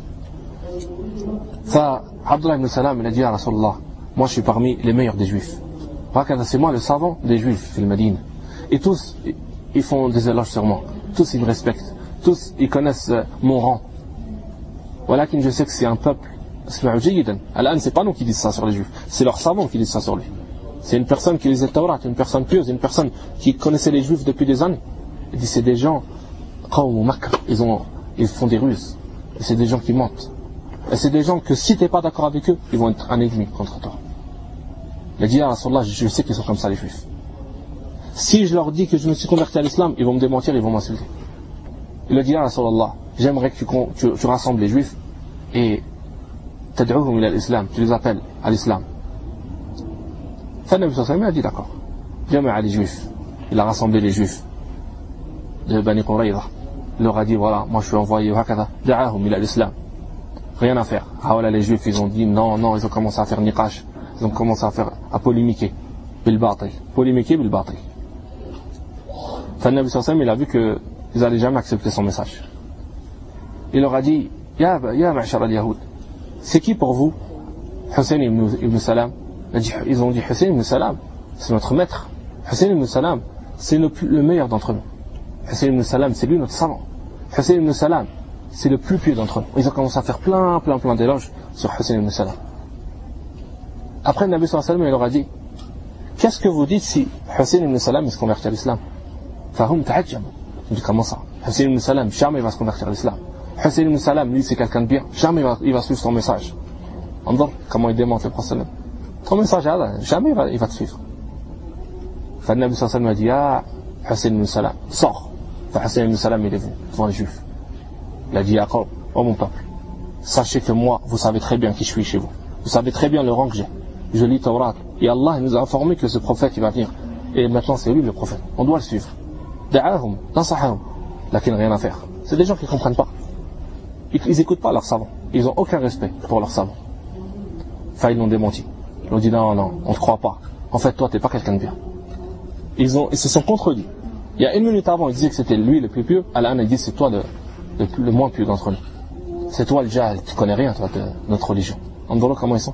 Abdullah ibn Salam il a dit ya Rasulallah, moi je suis parmi les meilleurs des juifs. C'est moi le savant des juifs fil Médine. Et tous ils font des éloges sur moi. Tous ils me respectent. Tous ils connaissent mon rang. Voilà que je sais que c'est un peuple. C'est pas nous qui disent ça sur les juifs, c'est leurs savants qui disent ça sur lui. C'est une personne qui lisait le Taurat, une personne pieuse, une personne qui connaissait les juifs depuis des années. Il dit c'est des gens, ils font des ruses. Et c'est des gens qui mentent. Et c'est des gens que si tu n'es pas d'accord avec eux, ils vont être un ennemi contre toi. Il a dit, Rasulallah, je sais qu'ils sont comme ça les juifs. Si je leur dis que je me suis converti à l'islam, ils vont me démentir, ils vont m'insulter. Il a dit, Rasulallah, j'aimerais que tu rassembles les juifs et tad'uhum ila l'islam, tu les appelles à l'islam. Nabi sallallahu alayhi wa sallam a dit d'accord. Jama'a les juifs. Il a rassemblé les juifs de Bani Qurayza. Il leur a dit voilà, moi je suis envoyé da'ahum ila l'islam. Rien à faire. Ah voilà, les juifs ils ont dit non, ils ont commencé à faire niqash. Ils ont commencé à polémiquer. Bil batil. Polémiquer bil batil. Nabi sallallahu alayhi wa sallam il a vu qu'ils n'allaient jamais accepter son message. Il leur a dit Ya ma'ashara al-yahoud, c'est qui pour vous Hussein ibn Salam? Ils ont dit Hussein ibn Salam, c'est notre maître. Hussein ibn Salam, c'est le meilleur d'entre nous. Hussein ibn Salam, c'est lui notre savant. Hussein ibn Salam, c'est le plus pieux d'entre nous. Ils ont commencé à faire plein d'éloges sur Hussein ibn Salam. Après, le Nabi sallallahu alayhi wa sallam, il leur a dit qu'est-ce que vous dites si Hussein ibn Salam il se convertit à l'islam? Fahum ta'ajjam. Il dit comment ça? Hussein ibn Salam, jamais il va se convertir à l'islam. Hussein ibn Salam, lui c'est quelqu'un de bien, jamais il va suivre son message. On voit comment il démonte le prophète. Ton message, jamais il va te suivre. Le Nabi sallallahu alayhi wa sallam a dit Hussein ibn Salam, sors. Hussein ibn Salam il est venu devant les juifs. Il a dit Yaqub, oh mon peuple, sachez que moi, vous savez très bien qui je suis chez vous. Vous savez très bien le rang que j'ai. Je lis Taurat. Et Allah nous a informé que ce prophète il va venir. Et maintenant c'est lui le prophète. On doit le suivre. Da'ahum, nasahahum. Lakin rien à faire. C'est des gens qui ne comprennent pas. Ils n'écoutent pas leurs savants. Ils n'ont aucun respect pour leurs savants. Ils l'ont démenti. Ils ont dit non, on ne te croit pas. En fait, toi, tu n'es pas quelqu'un de bien. Ils se sont contredits. Il y a une minute avant, ils disaient que c'était lui le plus pieux. Al-an, ils disent c'est toi le moins pieux d'entre nous. C'est toi le jahl, tu ne connais rien, toi, de notre religion. On voit comment ils sont.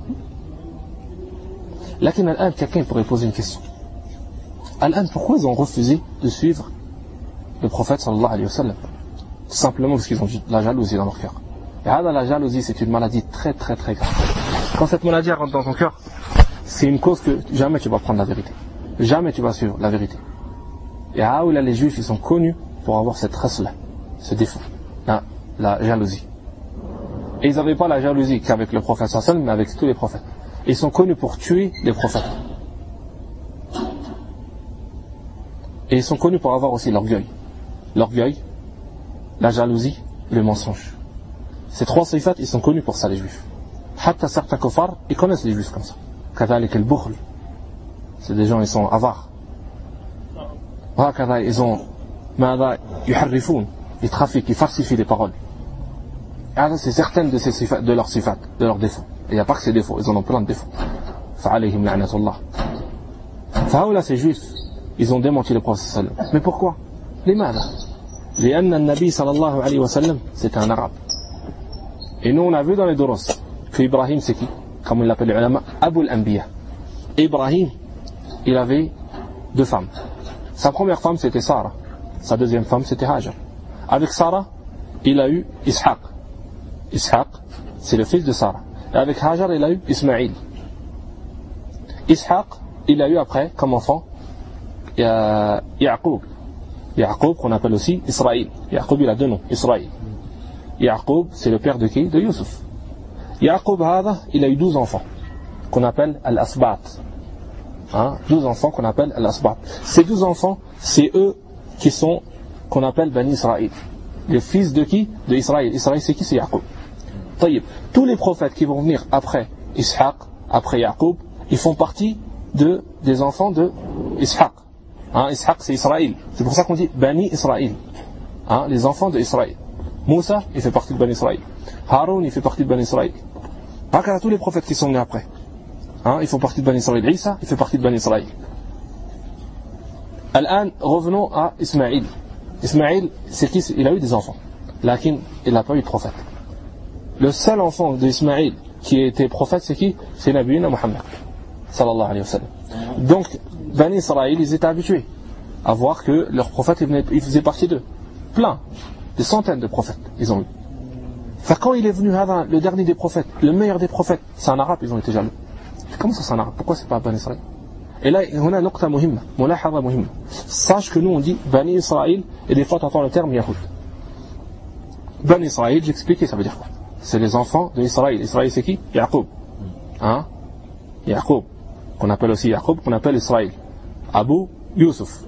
Là, quelqu'un pourrait poser une question. Al-an, pourquoi ils ont refusé de suivre le prophète sallallahu alayhi wa sallam? Tout simplement parce qu'ils ont de la jalousie dans leur cœur. Et la jalousie, c'est une maladie très très très grave. Quand cette maladie rentre dans ton cœur, c'est une cause que jamais tu vas prendre la vérité. Jamais tu vas suivre la vérité. Et là, les juifs, ils sont connus pour avoir cette race-là, ce défaut, la jalousie. Et ils n'avaient pas la jalousie qu'avec le prophète sallallahu alayhi wa sallam, mais avec tous les prophètes. Ils sont connus pour tuer les prophètes. Et ils sont connus pour avoir aussi l'orgueil. L'orgueil, la jalousie, le mensonge. Ces trois sifat, ils sont connus pour ça, les juifs. Hatta certains kuffars, ils connaissent les juifs comme ça. Kadhalik al-bukhl. C'est des gens, ils sont avares. Hakada, ils ont, yuharrifoun. Ils trafiquent, ils falsifient les paroles. Et c'est certaines de ces sifat, de leurs sifat, de leurs défauts. Et il n'y a pas que ces défauts, ils en ont plein de défauts. Fa'alayhim la'natullah. Fa'aoula, ces juifs, ils ont démenti le prophète sallallahu alayhi wa sallam. Mais pourquoi? لماذا؟ لأن النبي صلى الله عليه وسلم c'est un arabe. Et nous on a vu dans les Doros que Ibrahim c'est qui? Comme on l'appelle les ulama, Abu al-Anbiya. Ibrahim, il avait 2 femmes. Sa première femme c'était Sarah. Sa deuxième femme c'était Hajar. Avec Sarah, il a eu Ishaq. Ishaq, c'est le fils de Sarah. Et avec Hajar, il a eu Ismaïl. Ishaq, il a eu après, comme enfant, Yaqub. Yaqub, qu'on appelle aussi Israël. Yaqub, il a 2 noms, Israël. Yaqub, c'est le père de qui? De Yusuf. Yaqub, il a eu 12 enfants, qu'on appelle Al-Asbat. 12 enfants qu'on appelle Al-Asbat. Ces 12 enfants, c'est eux qui sont, qu'on appelle Bani Israël. Les fils de qui? De Israël. Israël, c'est qui? C'est Yaqub. Taïb. Tous les prophètes qui vont venir après Ishaq, après Yaqub, ils font partie des enfants de Ishaq. Ishaq, c'est Israël. C'est pour ça qu'on dit Bani Israël. Les enfants de Israël. Moussa, il fait partie de Bani Israël. Haroun, il fait partie de Bani Israël. Regarde tous les prophètes qui sont venus après. Ils font partie de Bani Israël. Isa, il fait partie de Bani Israël. Al-an, revenons à Ismaïl. Ismaïl, c'est qui? Il a eu des enfants. Lakin, il n'a pas eu de prophète. Le seul enfant d'Ismaïl qui a été prophète, c'est qui? C'est Nabiyina Muhammad. Sallallahu alayhi wa sallam. Donc, Bani Israël, ils étaient habitués à voir que leur prophète, il faisait partie d'eux. Plein. Des centaines de prophètes, ils ont eu. Quand il est venu, le dernier des prophètes, le meilleur des prophètes, c'est un arabe, ils ont été jaloux. Comment ça c'est un arabe? Pourquoi c'est pas Bani Israël? Et là, on a nukta muhimma, mulahadha muhimma. Sache que nous on dit Bani Israël, et des fois tu entends le terme Yahoud. Bani Israël, j'expliquais, ça veut dire quoi? C'est les enfants de Israël. Israël c'est qui? Yaqub. Yaqub, qu'on appelle aussi Yaqub, qu'on appelle Israël. Abu Yusuf.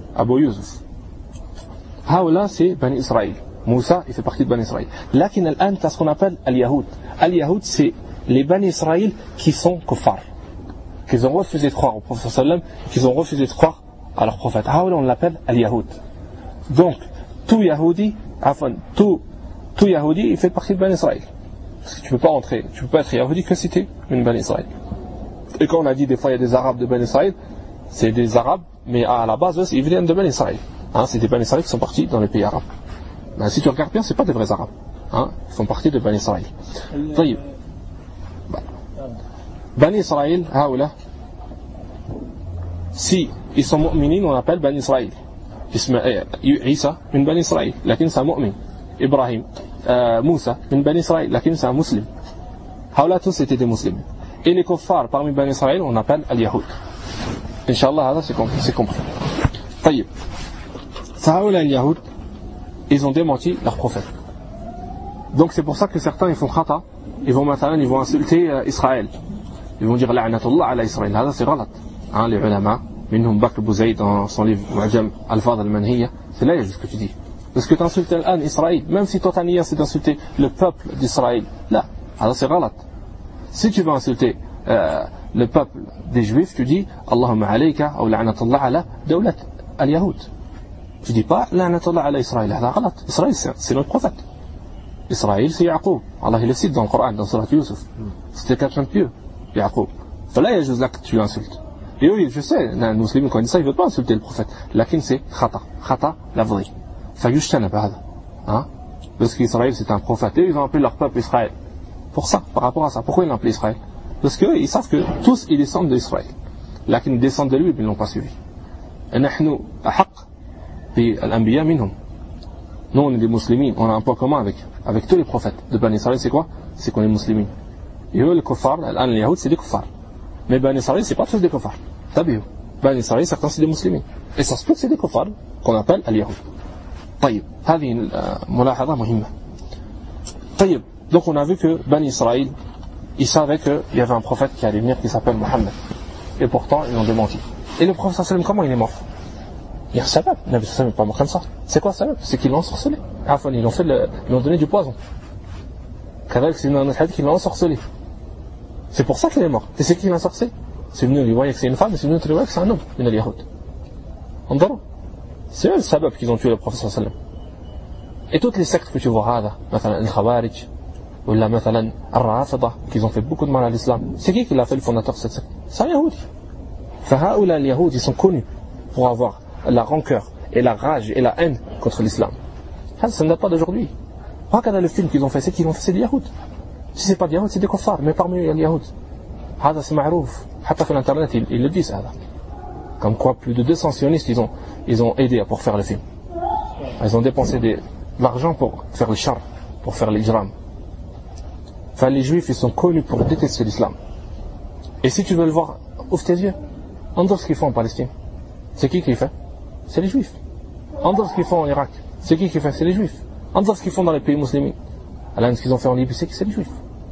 Haoula c'est Bani Israël. Moussa, il fait partie de Bani Israël. Lakin al-an, c'est ce qu'on appelle Al-Yahoud. Al-Yahoud, c'est les Bani Israël qui sont kuffar. Qu'ils ont refusé de croire au prophète sallam, qu'ils ont refusé de croire à leur prophète. Haoula, on l'appelle Al-Yahoud. Donc, tout Yahoudi, il fait partie de Bani Israël. Parce que tu peux pas être Yahoudi que si tu es une Bani Israël. Et quand on a dit des fois il y a des Arabes de Bani Israël, c'est des Arabes, mais à la base, ils viennent de Bani Israël. C'est des Bani Israël qui sont partis dans les pays arabes. Si tu regardes bien, c'est pas des vrais Arabes. Ils font partie de Bani Israël. Bani Israël, si ils sont mu'minin, on appelle Bani Israël. Isa, min Bani Israël, lakin c'est un mu'min. Ibrahim, Moussa, min Bani Israël, lakin c'est un musulman. Haoula, tous étaient des musulmans. Et les kuffars parmi Bani Israël, on appelle Al-Yahoud. Inch'Allah, c'est compris. Taïb. Haoula, Al-Yahoud, ils ont démenti leur prophète. Donc c'est pour ça que certains ils font khata, ils vont insulter Israël. Ils vont dire la'natullah ala Israël. Ça c'est galat. Les ulama, minhum Bakr Bouzaïd dans son livre Mu'jam Al-Fadh Al-Manhiya, c'est là ce que tu dis. Parce que tu insultes Israël, même si toi ta niya c'est d'insulter le peuple d'Israël. Là, ça c'est galat. Si tu veux insulter le peuple des Juifs, tu dis Allahumma alayka ou la'natullah ala dawlat al-Yahoud. Tu dis pas la'natullah ala Israël. Israël c'est notre prophète. Israël c'est Yaqub. Allah il le cite dans le Coran, dans Surat Yusuf. C'était quelqu'un de pieux, Yaqub. Là il y a juste là que tu l'insultes. Et eux, je sais, les musulmans quand ils disent ça, ils ne veulent pas insulter le prophète. Lakin c'est khata, la vraie. Fayushtana ba'ada. Parce qu'Israël c'est un prophète. Et ils ont appelé leur peuple Israël. Pour ça, par rapport à ça. Pourquoi ils l'ont appelé Israël? Parce qu'eux, ils savent que tous ils descendent d'Israël. Lakin ils descendent de lui, ils ne l'ont pas suivi. Et nous, ahaq, puis l'anbiya minhum. Nous on est des musulmans, on a un point commun avec tous les prophètes de Bani Israël, c'est quoi? C'est qu'on est musulmans. Et eux, les kuffars, les Yahoud, c'est des kuffars. Mais Bani Israël, c'est pas tous des kuffars. Tabiou. Bani Israël, certains c'est des musulmans. Et ça se peut que c'est des kuffars qu'on appelle al-Yahoud. Taïb. هذه ملاحظة مهمة. Taïb. Donc on a vu que Bani Israël, ils savaient qu'il y avait un prophète qui allait venir qui s'appelle Mohammed. Et pourtant, ils l'ont démenti. Et le prophète sallam, comment il est mort? Il y a un sabab. Le Nabi sallam n'est pas mort comme ça. C'est quoi le sabab? C'est qu'ils l'ont ensorcelé. Ils l'ont donné du poison. Kadalik, c'est un autre hadith qu'ils l'ont ensorcelé. C'est pour ça qu'il est mort. Et c'est qui l'a ensorcelé? C'est venu lui voir que c'est une femme, et c'est venu lui voir que c'est un homme. Min al-Yahoud. C'est eux le sabab qu'ils ont tué le prophète sallam. Et toutes les sectes que tu vois, مثلا al-Khawarij, ou là, مثلا al-Rafida, qui ont fait beaucoup de mal à l'islam, c'est qui l'a fait le fondateur de cette secte? C'est un Yahoudi. Fahaoula al-Yahoud, ils sont connus pour avoir la rancœur et la rage et la haine contre l'islam. Ça ne date pas d'aujourd'hui. Regarde le film qu'ils ont fait, c'est qu'ils ont fait, c'est des Yahoud. Si c'est pas des Yahoud, c'est des kuffars, mais parmi les Yahoud. هذا c'est معروف. حتى في l'internet, ils le disent, هذا. Comme quoi, plus de 200 sionistes, ils ont aidé pour faire le film. Ils ont dépensé de l'argent pour faire le char, pour faire l'ijram. Enfin, les juifs, ils sont connus pour détester l'islam. Et si tu veux le voir, ouvre tes yeux. Endors ce qu'ils font en Palestine. C'est qui le fait? C'est les juifs. Endors ce qu'ils font en Irak. C'est qui le fait? C'est les juifs. Endors ce qu'ils font dans les pays musulmans. Alors, ce qu'ils ont fait en Libye, c'est les juifs.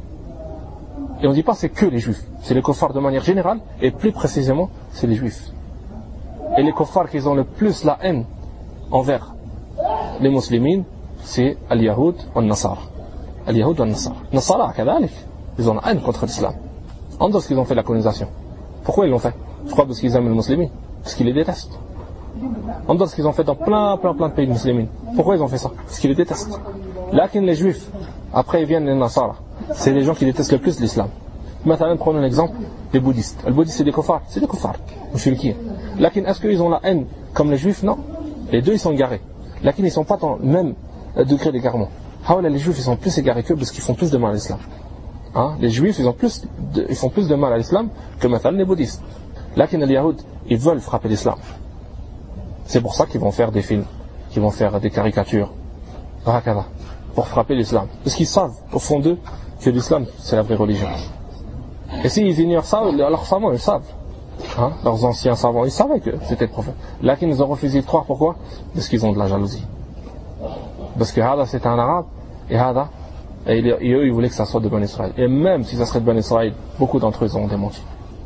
Et on ne dit pas c'est que les juifs. C'est les kuffars de manière générale, et plus précisément, c'est les juifs. Et les kuffars qui ont le plus la haine envers les musulmans, c'est al-Yahoud ou al-Nasara. Al-Yahoud ou al-Nasara. Nasara, ils ont la haine contre l'islam. En dehors ce qu'ils ont fait la colonisation. Pourquoi ils l'ont fait? Je crois parce qu'ils aiment les musulmans. Parce qu'ils les détestent. En dehors ce qu'ils ont fait dans plein de pays musulmans. Pourquoi ils ont fait ça? Parce qu'ils les détestent. Là, les juifs, après ils viennent les Nasara. C'est les gens qui détestent le plus l'islam. Maintenant, prenons l'exemple des bouddhistes. Les bouddhistes, c'est des kuffars. C'est des kuffars. Mushrikins. Là, est-ce qu'ils ont la haine comme les juifs? Non. Les deux, ils sont égarés. Là, ils ne sont pas dans le même degré d'égarement. Les juifs, ils sont plus égarés qu'eux parce qu'ils font plus de mal à l'islam. Hein? Les juifs, ils font plus de mal à l'islam que maintenant les bouddhistes. Là, les Yahoud, ils veulent frapper l'islam. C'est pour ça qu'ils vont faire des films, qu'ils vont faire des caricatures, pour frapper l'islam. Parce qu'ils savent, au fond d'eux, que l'islam, c'est la vraie religion. Et s'ils ignorent ça, leurs savants, ils savent. Hein? Leurs anciens savants, ils savaient que c'était le prophète. Là, ils ont refusé de croire. Pourquoi? Parce qu'ils ont de la jalousie. Parce que Hada, c'était un arabe, et Hada, et eux, ils voulaient que ça soit de Bani Israël. Et même si ça serait de Bani Israël, beaucoup d'entre eux, ils auront démenti.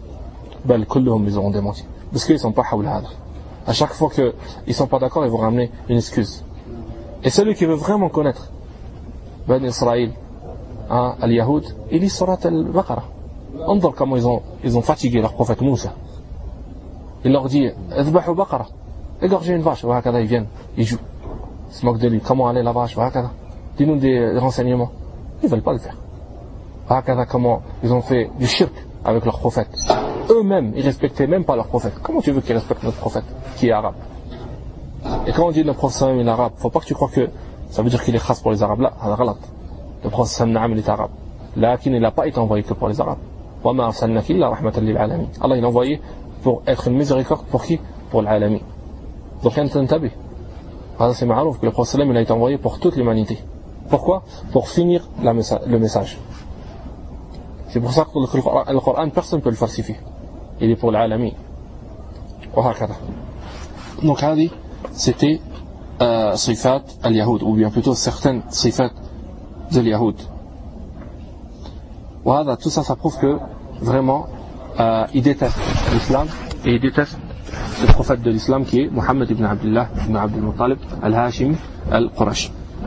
Ils auront démenti. Parce qu'ils ne sont pas Hawla Hada. À chaque fois qu'ils ne sont pas d'accord, ils vont ramener une excuse. Et celui qui veut vraiment connaître Bani Israël, hein, al-Yahoud, il lit Surat al-Baqarah. On voit comment ils ont fatigué leur prophète Moussa. Il leur dit, Adbahu Baqarah, égorgez une vache. Ils viennent, ils jouent. Ils se moquent de lui. Comment aller la vache? Dis-nous des renseignements. Ils ne veulent pas le faire. Comment ils ont fait du shirk avec leur prophète. Eux-mêmes, ils ne respectaient même pas leur prophète. Comment tu veux qu'ils respectent notre prophète, qui est arabe? Et quand on dit le prophète est arabe, il ne faut pas que tu crois que ça veut dire qu'il est khas pour les arabes. Là, le prophète est arabe. Là, il n'a pas été envoyé que pour les arabes. Allah il l'a envoyé pour être une miséricorde pour qui? Pour l'alami. Donc c'est ma'rouf que le prophète il a été envoyé pour toute l'humanité. Pourquoi? Pour finir le message. C'est pour ça que le Coran, personne ne peut le falsifier. Il est pour l'alami. Donc c'était sifat al-Yahoud, ou bien plutôt certaines sifat de l'Yahoud. Voilà, tout ça, ça prouve que vraiment ils détestent l'islam et ils détestent le prophète de l'islam qui est Muhammad ibn Abdullah ibn Abdul Muttalib al-Hashimi al-Qurashi.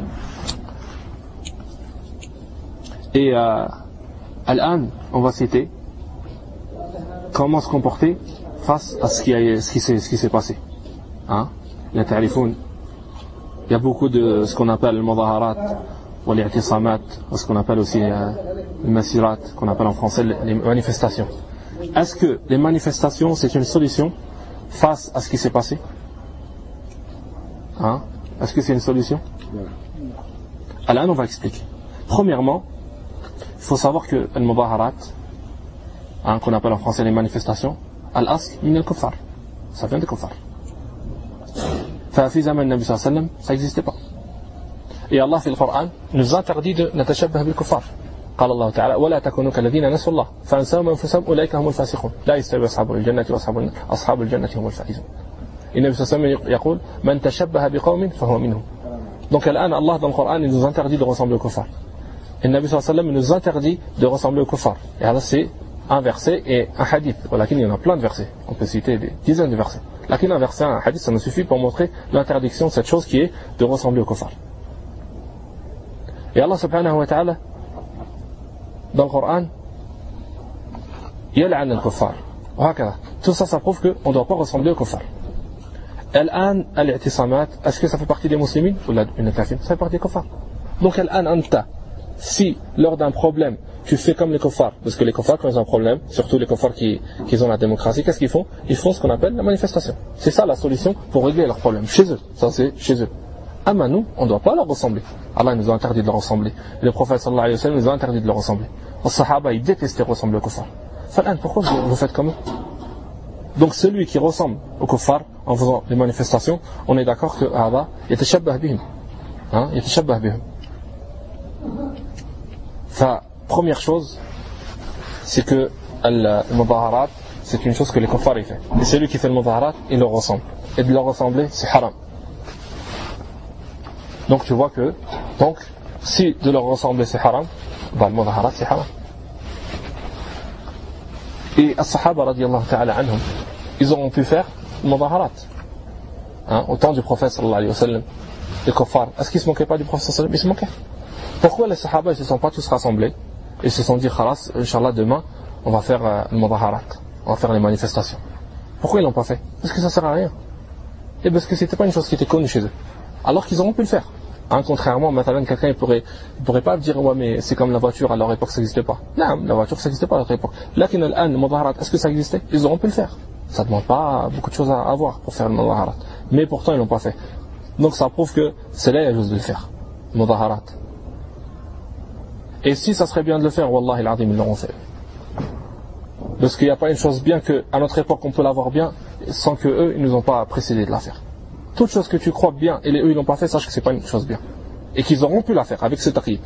Et al-an, on va citer comment se comporter face à ce qui s'est passé. Hein? Il y a beaucoup de ce qu'on appelle le mudaharat ou les i'tisamat, ou ce qu'on appelle aussi les masirat, qu'on appelle en français les manifestations. Est-ce que les manifestations c'est une solution face à ce qui s'est passé? Hein? Est-ce que c'est une solution? Alors on va expliquer. Premièrement, il faut savoir que le mudaharat, hein, qu'on appelle en français les manifestations, al-asl min al-kuffar, ça vient des kuffar. Fi zaman Nabi sallallahu alayhi wa sallam, ça n'existait pas. Et Allah, في القرآن, nous interdit de نتشبه بالكفار. قال الله تعالى ولا تكونوا كالذين نسوا الله فأنساهم أنفسهم أولئك هم الفاسقون لا يستوي أصحاب الجنة وأصحاب الجنة هم الفائزون. النبي صلى الله عليه وسلم يقول من تشبه بقوم فهو منهم. Donc الآن Allah dans le Coran il nous interdit de ressembler aux kuffars. Et Nabi sallallahu alayhi wa sallam nous interdit de ressembler aux kuffars. Et là c'est un verset et un hadith. Il y en a plein de versets. On peut citer des dizaines de versets. Lakin un verset, un hadith, ça nous suffit pour montrer l'interdiction de cette chose qui est de ressembler aux kuffars. Et Allah subhanahu wa ta'ala dans le Coran yal'an al-kuffar. Tout ça, ça prouve qu'on ne doit pas ressembler aux kuffars. Al-an al-i'tisamat, est-ce que ça fait partie des musulmans ou une kafir? Ça fait partie des kuffars. Donc al-an anta, si lors d'un problème tu fais comme les kuffars, parce que les kuffars quand ils ont un problème, surtout les kuffars qui ont la démocratie, qu'est-ce qu'ils font? Ils font ce qu'on appelle la manifestation. C'est ça la solution pour régler leurs problèmes chez eux. Ça c'est chez eux. Ama nous, on ne doit pas leur ressembler. Allah nous a interdit de leur ressembler. Le prophète sallallahu alayhi wa sallam nous a interdit de leur ressembler. Les sahaba, ils détestaient ressembler aux kuffar. Pourquoi vous faites comme eux? Donc celui qui ressemble aux kuffar en faisant les manifestations, on est d'accord que Allah yatashabbah bihim. Yatashabbah bihim. Première chose, c'est que le mudaharat, c'est une chose que les kuffar ils font. Et celui qui fait le mudaharat, il leur ressemble. Et de leur ressembler, c'est haram. Donc tu vois que, si de leur ressembler c'est haram, le mudaharat c'est haram. Et les sahaba radiyallahu ta'ala anhum, ils auront pu faire le mudaharat. Au temps du prophète sallallahu alayhi wa sallam, les kuffar, est-ce qu'ils ne se moquaient pas du prophète sallallahu alayhi wa sallam? Ils se moquaient. Pourquoi les sahaba ne se sont pas tous rassemblés et se sont dit, khalas, Inch'Allah, demain, on va faire le mudaharat, on va faire les manifestations? Pourquoi ils ne l'ont pas fait? Parce que ça ne sert à rien. Et parce que ce n'était pas une chose qui était connue chez eux. Alors qu'ils auront pu le faire. Contrairement, maintenant, quelqu'un ne pourrait pas dire, ouais, mais c'est comme la voiture, à leur époque ça n'existait pas. Non, la voiture ça n'existait pas à leur époque. Là, le mudaharat, est-ce que ça existait? Ils auront pu le faire. Ça ne demande pas beaucoup de choses à avoir pour faire le mudaharat. Mais pourtant, ils ne l'ont pas fait. Donc ça prouve que c'est là, il y a juste de le faire. Le mudaharat. Et si ça serait bien de le faire, Wallah il-Azim, ils l'auront fait. Parce qu'il n'y a pas une chose bien qu'à notre époque on peut l'avoir bien, sans que eux, ils nous ont pas précédé de la faire. Toute chose que tu crois bien et eux ils l'ont pas fait, sache que c'est pas une chose bien. Et qu'ils auront pu la faire avec ce taqyid.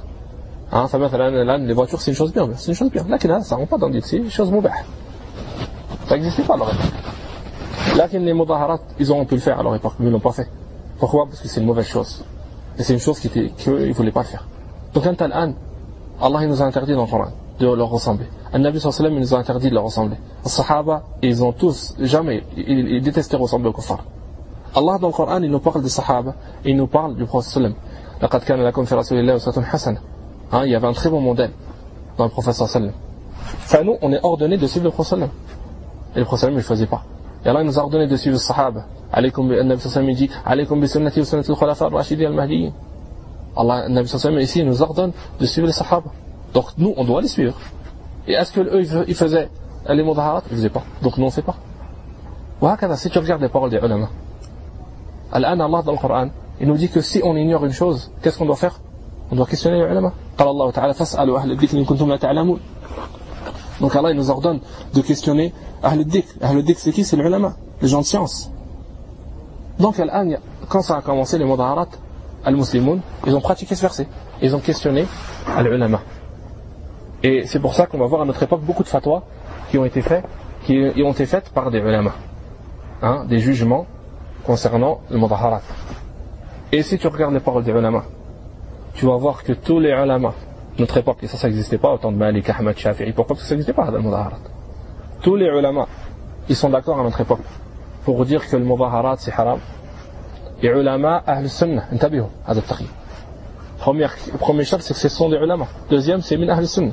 Les voitures c'est une chose bien, c'est une chose bien. Là, ça rentre pas dans le dit, c'est une chose moubah. Ça n'existait pas à leur époque. Là, les mudaharat, ils auront pu le faire à leur époque, mais ils l'ont pas fait. Pourquoi? Parce que c'est une mauvaise chose. Et c'est une chose qu'ils ne voulaient pas le faire. Donc, Allah il nous a interdit dans le Coran de leur ressembler. Nabi sallallahu alayhi wa sallam il nous a interdit de leur ressembler. Les sahaba, ils ont tous, jamais, ils détestaient ressembler aux kuffar. Allah dans le Coran, il nous parle des sahaba, et il nous parle du prophète sallallahu alayhi wa sallam. لَقَدْ كَانَ لَكُمْ فِي رَسُولِ اللَّهِ أُسْوَةٌ حَسَنَةٌ. Il y avait un très bon modèle dans le prophète sallallahu alayhi wa sallam. Nous, on est ordonné de suivre le prophète sallallahu alayhi wa sallam. Et le prophète sallallahu alayhi wa sallam, il ne le faisait pas. Et Allah nous a ordonné de suivre les sahaba. Nabi sallallahu alayhi wa sallam dit alaykum bi sunnati wa sunnati al-khulafa ar-rashidin al-mahdiyyin. Allah, Nabi sallallahu alayhi wa sallam ici nous ordonne de suivre les sahaba. Donc nous, on doit les suivre. Et est-ce que eux, ils faisaient les mudaharat? Ils ne faisaient pas. Donc nous, on ne fait pas. Si tu regardes les paroles des ulama, Allah dans le Coran, il nous dit que si on ignore une chose, qu'est-ce qu'on doit faire? On doit questionner les ulama. Allah Ta'ala fas'alu ahla al-dhikr in kuntum la ta'lamun. Donc Allah il nous ordonne de questionner ahla al-dhikr. Ahla al-dhikr c'est qui? C'est les ulama, les gens de science. Donc quand ça a commencé les mudaharat, al-muslimoun, ils ont pratiqué ce verset. Ils ont questionné al-ulama. Et c'est pour ça qu'on va voir à notre époque beaucoup de fatwas qui ont été faites par des ulama. Des jugements concernant le mudaharat. Et si tu regardes les paroles des ulama, tu vas voir que tous les ulama de notre époque, et ça n'existait pas autant de Malik, Ahmad, Shafi'i, pourquoi? Parce que ça n'existait pas le mudaharat. Tous les ulama, ils sont d'accord à notre époque pour dire que le mudaharat c'est haram. Les ulama, ahl sunnah, intabihu, hada taqi. Premier charte, c'est que ce sont des ulama. Deuxième, c'est min ahl sunnah.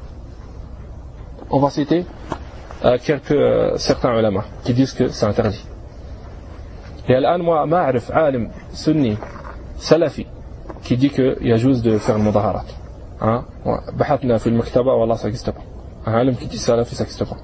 On va citer certains ulama qui disent que c'est interdit. Et moi, ma'arif alim sunni salafi qui dit qu'il y a juste de faire le mudaharat. Bahatna fi al-maktaba, wallah ça n'existe pas. Un alim qui dit salafi, ça n'existe pas.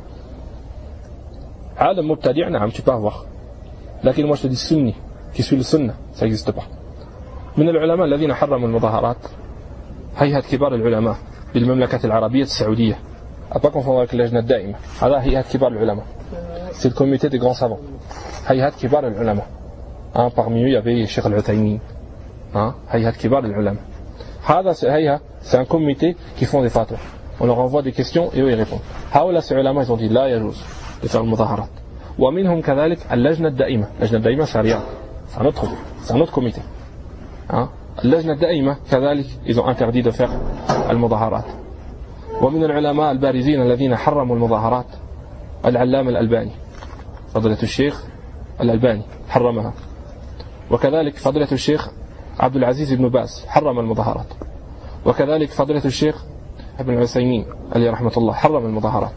Alim mubtadi', tu peux avoir. Lakin moi je te dis sunni qui suit le sunnah, ça n'existe pas. من العلماء الذين حرموا المظاهرات هيئة كبار العلماء بالمملكة العربية السعودية. À pas confondre avec اللجنة الدائمة. هذا هيئة كبار العلماء. C'est le comité des grands savants. هيئة كبار العلماء. Parmi eux il y avait Cheikh Al-Uthaymin. هيئة كبار العلماء. هذا c'est un comité qui font des fatwas. On leur envoie des questions et eux ils répondent. هؤلاء ces ulama ils ont dit لا يجوز de faire المظاهرات. ومنهم كذلك اللجنة الدائمة. اللجنة الدائمة c'est Riyad. C'est un autre comité. اللجنة الدائمة كذلك ils ont interdit de faire المظاهرات. ومن العلماء البارزين الذين حرموا المظاهرات العلامة الألباني فضيلة الشيخ الألباني حرمها. وكذلك فضيلة الشيخ عبد العزيز بن باز حرم المظاهرات. وكذلك فضيلة الشيخ ابن العثيمين عليه رحمة الله حرم المظاهرات.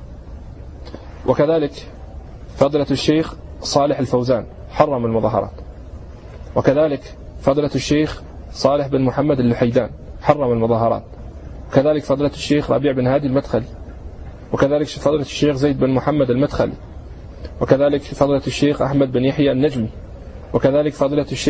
وكذلك فضيلة الشيخ صالح الفوزان حرم المظاهرات. وكذلك فضيلة الشيخ صالح بن محمد اللحيدان حرم المظاهرات. وكذلك فضيلة الشيخ ربيع بن هادي المدخلي. وكذلك فضيلة الشيخ زيد بن محمد المدخلي. وكذلك فضيلة الشيخ أحمد بن يحيى النجمي. وكذلك فضيلة الشيخ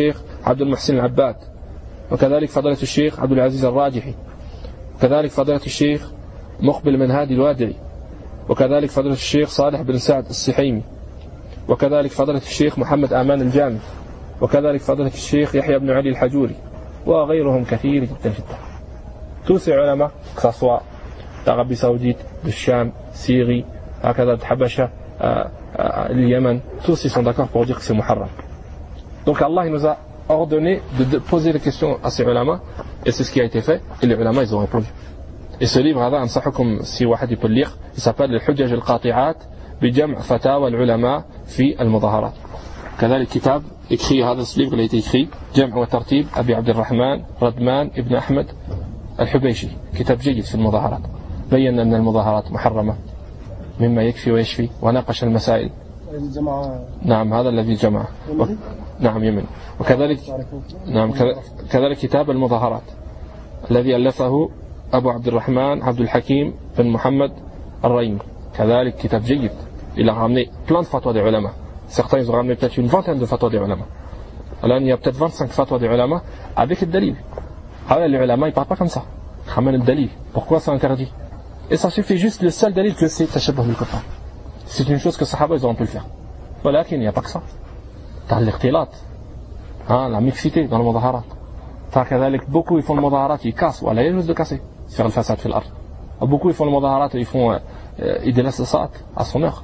عبد المحسن العباد، وكذلك فضيلة الشيخ عبد العزيز الراجحي، وكذلك فضيلة الشيخ مقبل بن هادي الوادعي، وكذلك فضيلة الشيخ صالح بن سعد السحيمي، وكذلك فضيلة الشيخ محمد آمان الجامي، وكذلك فضيلة الشيخ يحيى بن علي الحجوري، وغيرهم كثير جدا جدا. Tous ces ulama, que ce soit d'Arabie Saoudite, de Cham, Syrie, de Habasha, le Yémen, tous ils sont d'accord pour dire que c'est muharram. Donc Allah il nous a ordonné de poser les questions à ces ulama, et c'est ce qui a été fait, et les ulama ils ont répondu. Et ce livre, si واحد peut le lire, il s'appelle الحجج القاطعات بجمع فتاوى العلماء في المظاهرات. كذلك كتاب écrit, هذا ce livre il a été écrit جمع وترتيب أبي عبد الرحمن ردمان ابن أحمد الحبيشي، كتاب جيد في المظاهرات، بين أن المظاهرات محرمة مما يكفي ويشفي، وناقش المسائل. نعم هذا الذي جمع. نعم يمن. وكذلك نعم كذلك كتاب المظاهرات الذي ألفه أبو عبد الرحمن عبد الحكيم بن محمد الريمي، كذلك كتاب جيد. Il a ramené plein de fatwas des ulama. Certains ils ont ramené peut-être une vingtaine de fatwas des ulama. Alors il y a peut-être 25 fatwas des ulama avec le dalil. Ah, les ulama ils parlent pas comme ça. Ils ramènent le dalil. Pourquoi c'est interdit? Et ça suffit juste, le seul dalil que c'est tashabbah bil kuffar. C'est une chose que les sahaba ils ont pu le faire. Voilà, il n'y a pas que ça. T'as l'ikhtilat, la mixité dans le mudaharat. T'as كذلك beaucoup ils font le mudaharat, ils cassent, voilà, il y a juste de casser, faire le fasad fil ard. Beaucoup ils font le mudaharat, ils font ils délaissent le salat à son heure.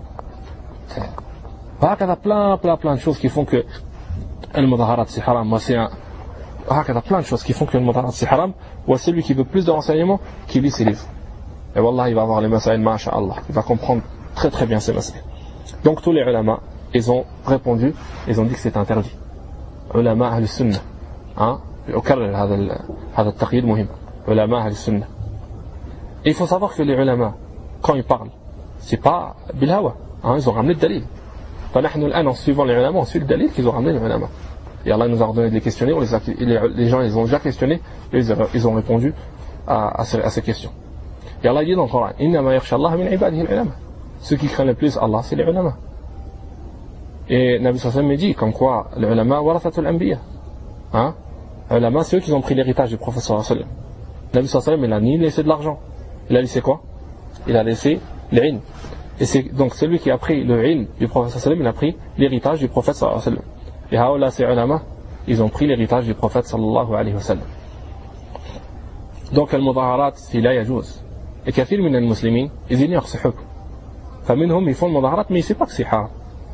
وهكذا plein de choses qui font que le mudaharat c'est haram. Moi c'est وهكذا plein de choses qui font que le mudaharat c'est haram. Ou celui qui veut plus de renseignements, qui lit ses livres. Et wallah il va avoir les masaïl masha'Allah, il va comprendre très très bien ces masaïl. Donc tous les ulama ils ont répondu, ils ont dit que c'est interdit. علماء أهل السنة. أكرر هذا التقييد مهم. علماء أهل السنة. Il faut savoir que les ulama, quand ils parlent, c'est pas bilhawa. Ils ont ramené le dalil. فنحن الآن en suivant les ulama, on suit le dalil qu'ils ont ramené les ulama. Et Allah nous a ordonné de les questionner, les gens ils ont déjà questionné, et ils ont répondu à ces questions. Et Allah dit dans le Coran, إنما يخشى الله من عباده العلماء. Ceux qui craignent le plus Allah, c'est les ulama. Et Nabi sallallahu alayhi wa sallam dit comme quoi les ulama warathatul anbiya. Les ulama c'est eux qui ont pris l'héritage du prophète sallallahu alayhi wa sallam. Nabi sallallahu alayhi wa sallam il a ni laissé de l'argent, il a laissé quoi? Il a laissé l'ilm. Et c'est donc celui qui a pris le ilm du prophète sallallahu alayhi wa sallam, il a pris l'héritage du prophète sallallahu alayhi wa sallam. Et haoula ces ulama ils ont pris l'héritage du prophète sallallahu alayhi wa sallam. Donc المظاهرات لا يجوز. Et كثير من المسلمين ils ignorent ce hukm. فمنهم ils font le mudaharat mais ils savent pas que c'est haram.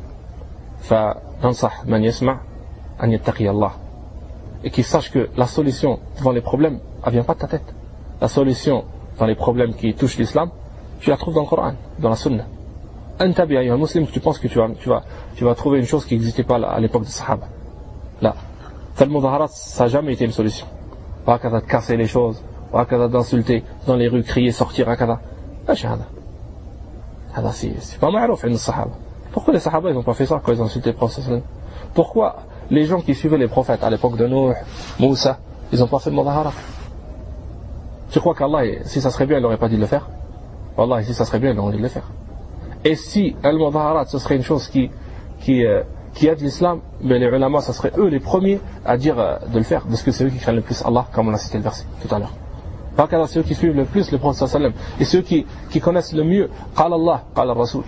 فننصح من يسمع أن يتقي الله, et qu'il sache que la solution devant les problèmes elle vient pas de ta tête. La solution dans les problèmes qui touchent l'islam tu la trouves dans le Coran, dans la Sunna. Antabi ayyuha muslim, tu penses que tu vas trouver une chose qui n'existait pas à l'époque des Sahaba. Là, le mudaharat ça n'a jamais été une solution. Pas de casser les choses, pas d'insulter dans les rues, crier, sortir, c'est pas ma'rouf عند الصحابة. Pourquoi les Sahaba ils n'ont pas fait ça quand ils ont insulté le prophète? Pourquoi les gens qui suivaient les prophètes à l'époque de Nuh, Moussa, ils n'ont pas fait le mudaharat? Tu crois qu'Allah, si ça serait bien, il n'aurait pas dit de le faire? Wallah, si ça serait bien, il aurait dit de le faire. Et si le mudaharat ce serait une chose qui aide l'islam, mais les ulama, ça serait eux les premiers à dire de le faire, parce que c'est eux qui craignent le plus Allah, comme on a cité le verset tout à l'heure. Pas ceux qui suivent le plus le prophète sallallahu alayhi wa sallam, et ceux qui connaissent le mieux قال Allah, قال Rasul.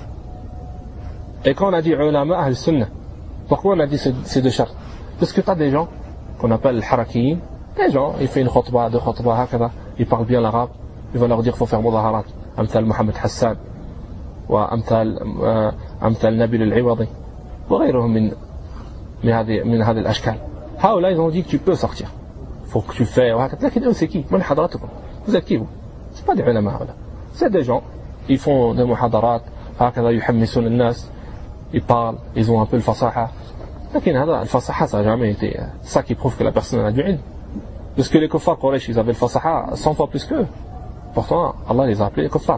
Et quand on a dit ulama ahl sunnah, pourquoi on a dit ces deux chartes? Parce que tu as des gens qu'on appelle harakiyin, des gens, ils font une khutbah, deux khutbah, ils parlent bien l'arabe, ils vont leur dire qu'il faut faire mudaharat. Amthal Mohamed Hassan, ou Amthal Nabil al-Iwadi, وغيرهم من هذه الأشكال. هؤلاء ils ont dit que tu peux sortir. Faut que tu fais, لكن eux c'est qui? من حضراتكم. Vous êtes qui vous? C'est pas des ulama. C'est des gens, ils font des muhadarat, هكذا يحمسون الناس, ils parlent, ils ont un peu le fasaha. لكن هذا الفصاحة ça n'a jamais été ça qui prouve que la personne a du ilm. Parce que les kuffars Quraysh ils avaient le fasaha 100 fois plus qu'eux. Pourtant Allah les a appelés les kuffars.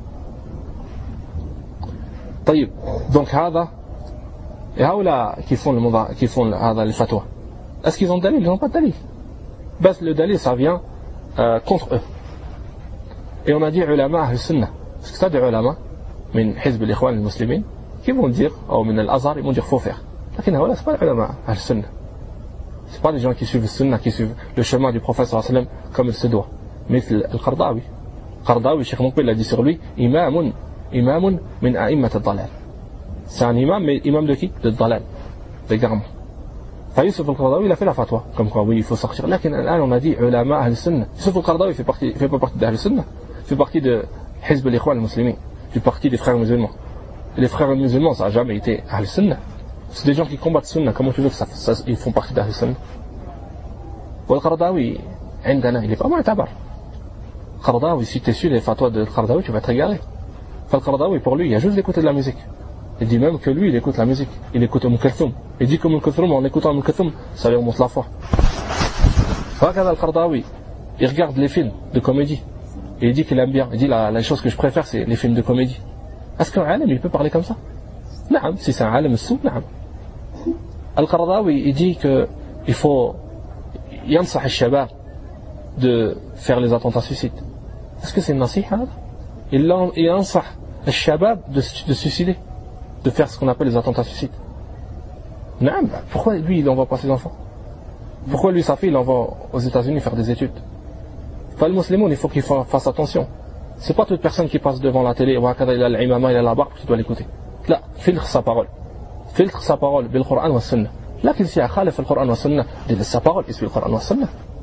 طيب donc هذا et هؤلاء qui font هذا الفتوى, est-ce qu'ils ont dalil? Ils n'ont pas de dalil. Bas le dalil ça vient contre eux. Et on a dit ulama ahl sunnah, parce que ça des ulama من حزب الإخوان المسلمين qui vont dire, ou من الأزهر ils vont dire faut faire. لكن هؤلاء c'est pas les ulama ahl sunnah. c'est pas des gens qui suivent le sunnah, qui suivent le chemin du prophète sallallahu alayhi wa sallam comme il se doit. Mais Al-Qardawi, Cheikh Moukbil l'a dit sur lui, imamun min a'immat al-dalal. C'est un imam, mais imam de qui? De dalal, d'égarement. Yusuf al-Qardawi, il a fait la fatwa, comme quoi oui, il faut sortir. Là, on a dit ulama ahl sunnah. Yusuf al-Qardawi fait pas partie d'Ahl sunnah, il fait partie de Hizb al-Ikhwan al-Muslimin, il fait partie des frères musulmans. Et les frères musulmans, ça n'a jamais été Ahl sunnah. C'est des gens qui combattent sunnah, comment tu veux que ils font partie d'Ahl sunnah? Al-Qardawi, il est pas mal tabar. Al-Qardawi, si tu suis les fatwas de Al-Qardawi, tu vas te régaler. Al-Qardawi, pour lui, il y a juste d'écouter de la musique. Il dit même que lui, il écoute la musique. Il écoute Umm Kulthum. Il dit qu'Umm Kulthum, en écoutant Umm Kulthum, ça lui remonte la foi. Regarde Al-Qardawi, il regarde les films de comédie. Et il dit qu'il aime bien. Il dit la chose que je préfère, c'est les films de comédie. Est-ce qu'un alim, il peut parler comme ça? Non, si c'est un alim sou, non. Al-Qardawi, il dit qu'il faut yansah al-shabab de faire les attentats suicides. Est-ce que c'est une nasiha? Il yansah al-shabab de suicider, de faire ce qu'on appelle les attentats suicides. Non, pourquoi lui il n'envoie pas ses enfants? Pourquoi lui sa fille il envoie aux États-Unis faire des études? Le musulman, il faut qu'il fasse attention. C'est pas toute personne qui passe devant la télé, il a l'imama, il a la barbe, qui doit l'écouter. Là, filtre sa parole. Filtre sa parole bil Qur'an wa Sunnah. Là, qu'il s'y a khalif le Qur'an wa Sunnah, il sa parole, il suit le Qur'an wa Sunnah.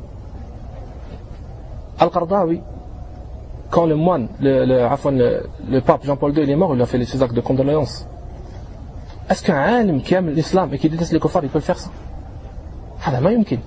Al-Qardawi, quand le moine, le pape Jean-Paul II, il est mort, il a fait les actes de condoléances. Est-ce qu'un alim qui aime l'islam et qui déteste les kuffars, il peut le faire ça? هذا ما يمكن.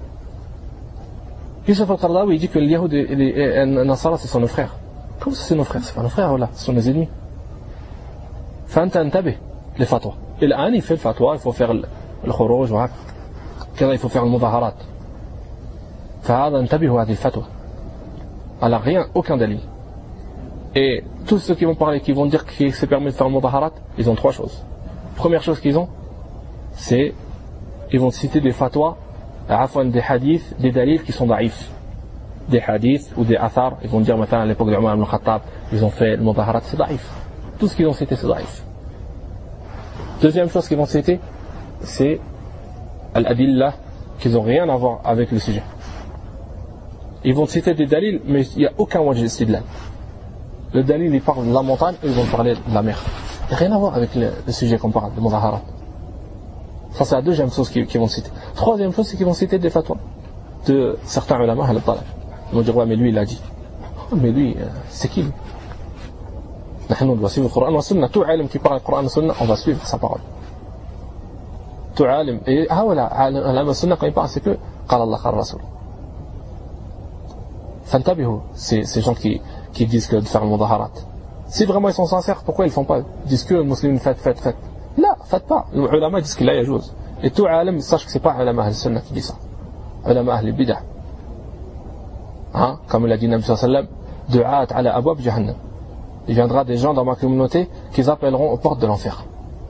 Yusuf al-Qardawi, il dit que les Yahoud et les Nasara, ce sont nos frères. Comment ça, c'est nos frères? C'est pas nos frères, voilà, ce sont nos ennemis. فأنت انتبه les fatwas. Et l'an, il fait le fatwa, il faut faire le khurouj, il faut faire le mudaharat. فهذا انتبهوا هذه الفتوى. Elle n'a rien, aucun dalil. Et tous ceux qui vont parler, qui vont dire qu'il s'est permis de faire le mudaharat, ils ont trois choses. Première chose qu'ils ont, c'est ils vont citer des fatwas, des hadiths, des dalils qui sont daïfs. Des hadiths ou des athars, ils vont dire maintenant à l'époque d'Omar ibn Khattab, ils ont fait le mudaharat, c'est daïf. Tout ce qu'ils ont cité, c'est daïf. Deuxième chose qu'ils vont citer, c'est al-adillah, qui n'ont rien à voir avec le sujet. Ils vont citer des dalils, mais il n'y a aucun wajh istidlal. Le dalil, il parle de la montagne, et ils vont parler de la mer. Il n'y a rien à voir avec le sujet qu'on parle, le mudaharat. Ça, c'est la deuxième chose qu'ils vont citer. Troisième chose, c'est qu'ils vont citer des fatwas de certains ulama al-dalal. Ils vont dire, ouais, mais lui, il a dit. Mais lui, c'est qui lui? Nous, on doit suivre le Coran et la Sunna. Tout alim qui parle du Coran et la Sunna, on va suivre sa parole. Tout alim. Et, voilà, alim et Sunna, quand il parle, c'est que, qala Allah, qala Rasul. Fantabihu, ces gens qui disent que de faire le mudaharat. Si vraiment ils sont sincères, pourquoi ils ne font pas? Ils disent que le musulman faites. Là, faites pas. Les ulama disent qu'il y a yajouz. Et tout alim, sache que ce n'est pas ulama al-Sunnah qui dit ça. Ulama al-Bid'ah. Comme l'a dit Nabi sallallahu alayhi wa sallam, du'at ala abwab jahannam. Il viendra des gens dans ma communauté qui appelleront aux portes de l'enfer.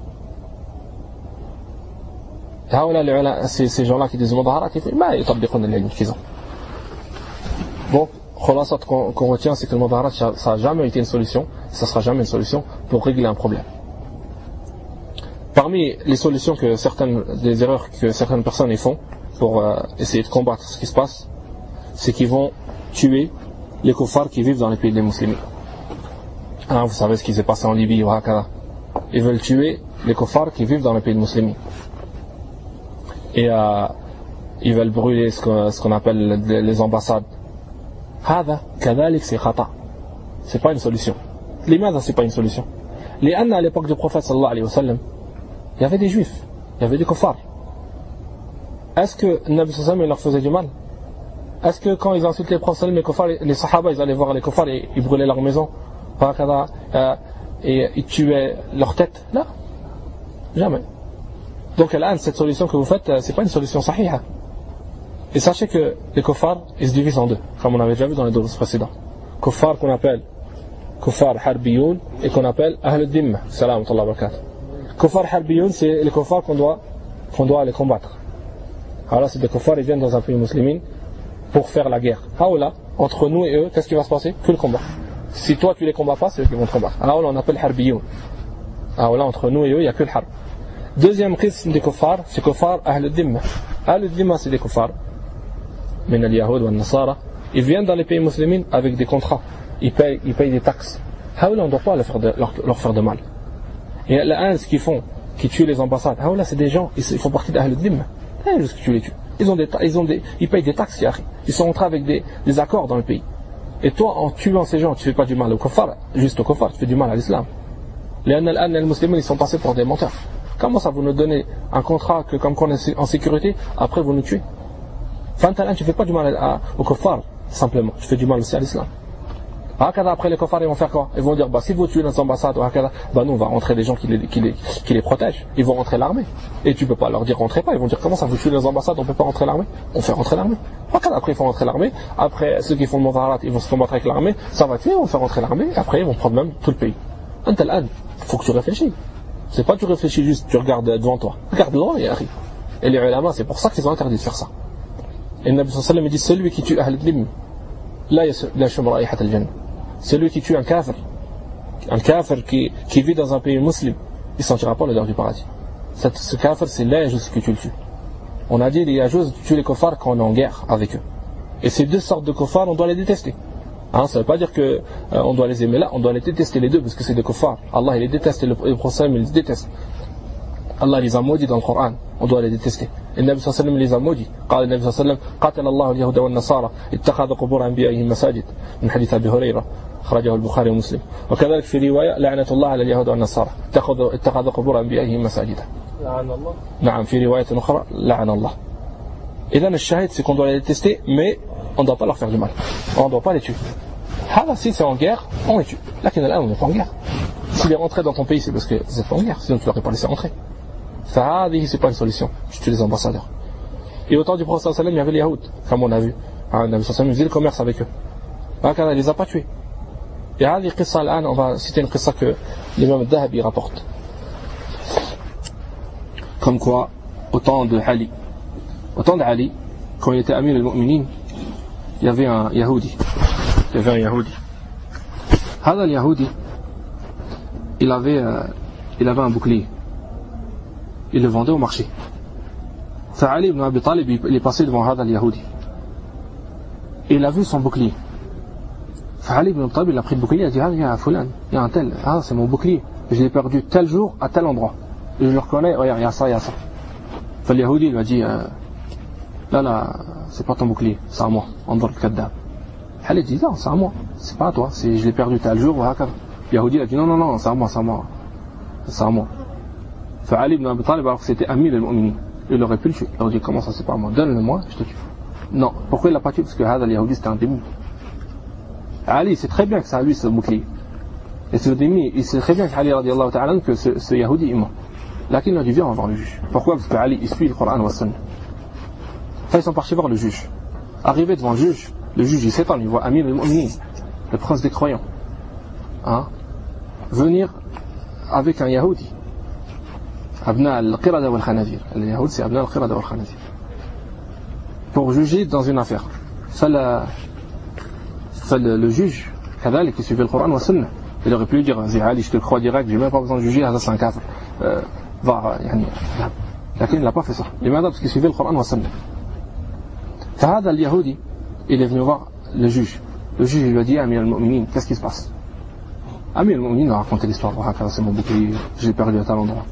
Et là, ces gens-là qui disent mudaharat, ils font, mais ils tabiqun al-ilm qu'ils ont. Bon, khulasat qu'on retient, c'est que le mudaharat, ça n'a jamais été une solution, ça ne sera jamais une solution pour régler un problème. Parmi les solutions des erreurs que certaines personnes y font pour essayer de combattre ce qui se passe, c'est qu'ils vont tuer les kuffars qui vivent dans les pays des musulmans. Vous savez ce qui s'est passé en Libye ou Hakada. Ils veulent tuer les kuffars qui vivent dans les pays des musulmans. Et ils veulent brûler ce qu'on appelle les ambassades. هذا كذلك c'est khata. C'est pas une solution. لماذا c'est pas une solution? لأن à l'époque du prophète sallallahu alayhi wa sallam, il y avait des juifs, il y avait des kuffars. Est-ce que Nabi sallallahu alayhi wa sallam leur faisait du mal? Est-ce que quand ils insultaient les prophètes, les kuffars, les sahaba, ils allaient voir les kuffars et ils brûlaient leur maison et ils tuaient leur tête? Non, jamais. Donc là, cette solution que vous faites, c'est pas une solution sahiha. Et sachez que les kuffars, ils se divisent en deux, comme on avait déjà vu dans les deux précédents. Kuffar qu'on appelle kuffar harbiyoun et qu'on appelle ahl al-dhimma. Salam wa barakatuh. Kuffar harbiyoun, c'est les kuffars qu'on doit aller combattre. Alors là, c'est des kuffars, ils viennent dans un pays musulman pour faire la guerre. Alors là, entre nous et eux, qu'est-ce qui va se passer? Que le combat. Si toi tu les combats pas, c'est eux qui vont te combattre. Alors là, on appelle harbiyoun. Alors là, entre nous et eux, il n'y a que le harb. Deuxième qism des kuffars, c'est kuffar ahl al-dhimma. Al-Dhimma, c'est des kuffar. Men al-Yahoud ou al-Nasara, ils viennent dans les pays musulmans avec des contrats. Ils payent des taxes. On ne doit pas leur faire de mal. Et là, ce qu'ils font, qui tuent les ambassades, là, c'est des gens, ils font partie d'Ahl-Dhimma. Juste que tu les tues. Ils payent des taxes, ils sont entrés avec des accords dans le pays. Et toi, en tuant ces gens, tu ne fais pas du mal au kuffar, juste au kuffar, tu fais du mal à l'islam. Les musulmans, ils sont passés pour des menteurs. Comment ça, vous nous donnez un contrat que comme qu'on est en sécurité, après vous nous tuez? Enfin, tu ne fais pas du mal au kuffar, simplement. Tu fais du mal aussi à l'islam. Après les kuffar, ils vont faire quoi? Ils vont dire, si vous tuez nos ambassades, nous on va rentrer des gens qui les protègent. Ils vont rentrer l'armée. Et tu ne peux pas leur dire rentrez pas. Ils vont dire, comment ça, vous tuez nos ambassades, on ne peut pas rentrer l'armée? On fait rentrer l'armée. Après ils font rentrer l'armée. Après ceux qui font le Modaharat, ils vont se combattre avec l'armée. Ça va tuer, ils vont faire rentrer l'armée. Après ils vont prendre même tout le pays. Il faut que tu réfléchis. C'est pas que tu réfléchis juste, tu regardes devant toi. Regarde loin et arrive. Et les ulama, c'est pour ça qu'ils ont interdit de faire ça. Et le Nabi sallallahu alayhi wa sallam dit, celui qui tue Ahl al-Dhimma, la yashum ra'ihat al-jannah. Celui qui tue un kafir qui vit dans un pays musulman, il ne sentira pas l'odeur du paradis. Ce kafir, c'est la yajouz que tu le tues. On a dit, les yajouz, tu tues les kuffars quand on est en guerre avec eux. Et ces deux sortes de kuffars, on doit les détester. Ça ne veut pas dire qu'on doit les aimer là, on doit les détester les deux, parce que c'est des kuffars. Allah il les déteste et le prophète il les déteste. Allah les a maudits dans le Coran, on doit les détester. Et le Nabi sallallahu alayhi wa sallam les a maudits. قال النبي صلى الله عليه وسلم قاتل الله اليهود والنصارى اتخذوا قبور أنبيائهم مساجد من حديث أبي هريرة أخرجه البخاري ومسلم وكذلك في رواية لعنة الله على اليهود والنصارى اتخذوا قبور أنبيائهم مساجدا. لعن الله. نعم في رواية أخرى لعن الله. إذا الشاهد c'est qu'on doit les détester, mais on ne doit pas leur faire du mal. On ne doit pas les tuer. Si c'est en guerre, on les tue. Là, on n'est pas en guerre. S'il est rentré dans ton pays, c'est parce que vous n'êtes pas en guerre, sinon tu ne l'aurais pas laissé rentrer. Ça, c'est pas une solution. Tu tues les ambassadeurs. Et au temps du prophète sallallahu alayhi wa sallam, il y avait les Yahoud, comme on a vu. Le Nabi sallallahu alayhi wa sallam faisait le commerce avec eux. Il ne les a pas tués. Et on va citer une qissa que l'imam al-Dhahabi rapporte. Comme quoi, au temps de Ali, quand il était Amir al-Mu'minin, il y avait un Yahoudi. Hada al-Yahoudi, il avait un bouclier. Il le vendait au marché. Ali ibn Abi Talib, il est passé devant Hada al-Yahoudi. Et il a vu son bouclier. Ali ibn Abi Talib, il a pris le bouclier, il a dit, il y a un fulan, il y a un tel, c'est mon bouclier. Je l'ai perdu tel jour, à tel endroit. Et je le reconnais, regarde, il y a ça. Le Yahoudi, il m'a dit, là, c'est pas ton bouclier, c'est à moi. Andor al-Kaddab. Ali dit, non, c'est à moi, c'est pas à toi, je l'ai perdu tel jour, le Yahoudi a dit, non, c'est à moi. Ali ibn Abi Talib, alors que c'était Amir al-Mu'minin, il aurait pu le tuer. Il aurait dit, comment ça, c'est pas à moi, donne-le-moi, je te tue. Non, pourquoi il l'a pas tué? Parce que Hada al-Yahoudi, c'était un démon. Ali, c'est très bien que ça a lui ce bouclier. Et ce démon, il sait très bien qu'Ali radiallahu ta'ala que ce Yahoudi est mort. Là, il a dit, viens, on va voir le juge. Pourquoi? Parce qu'Ali, il suit le Coran wa Sunna. Ils sont partis voir le juge. Arrivé devant le juge il s'étonne, il voit Amir al-Mu'minin, le prince des croyants, venir avec un Yahoudi. Abna al-Qirada wal-Khanazir. Le Yahoudi, c'est Abna al-Qirada wal-Khanazir. Pour juger dans une affaire. Le juge, qui suivait le Coran wa Sunna, il aurait pu lui dire, Ali, je te crois direct, j'ai même pas besoin de juger, c'est un kafir. Lakin il n'a pas fait ça. Il m'a dit parce qu'il suivait le Coran wa Sunna. Fahad al-Yahoudi, il est venu voir le juge. Le juge lui a dit, Amir al-Mu'minin, qu'est-ce qui se passe? Amir al-Mu'minin a raconté l'histoire. C'est mon bouclier, je l'ai perdu à tel endroit.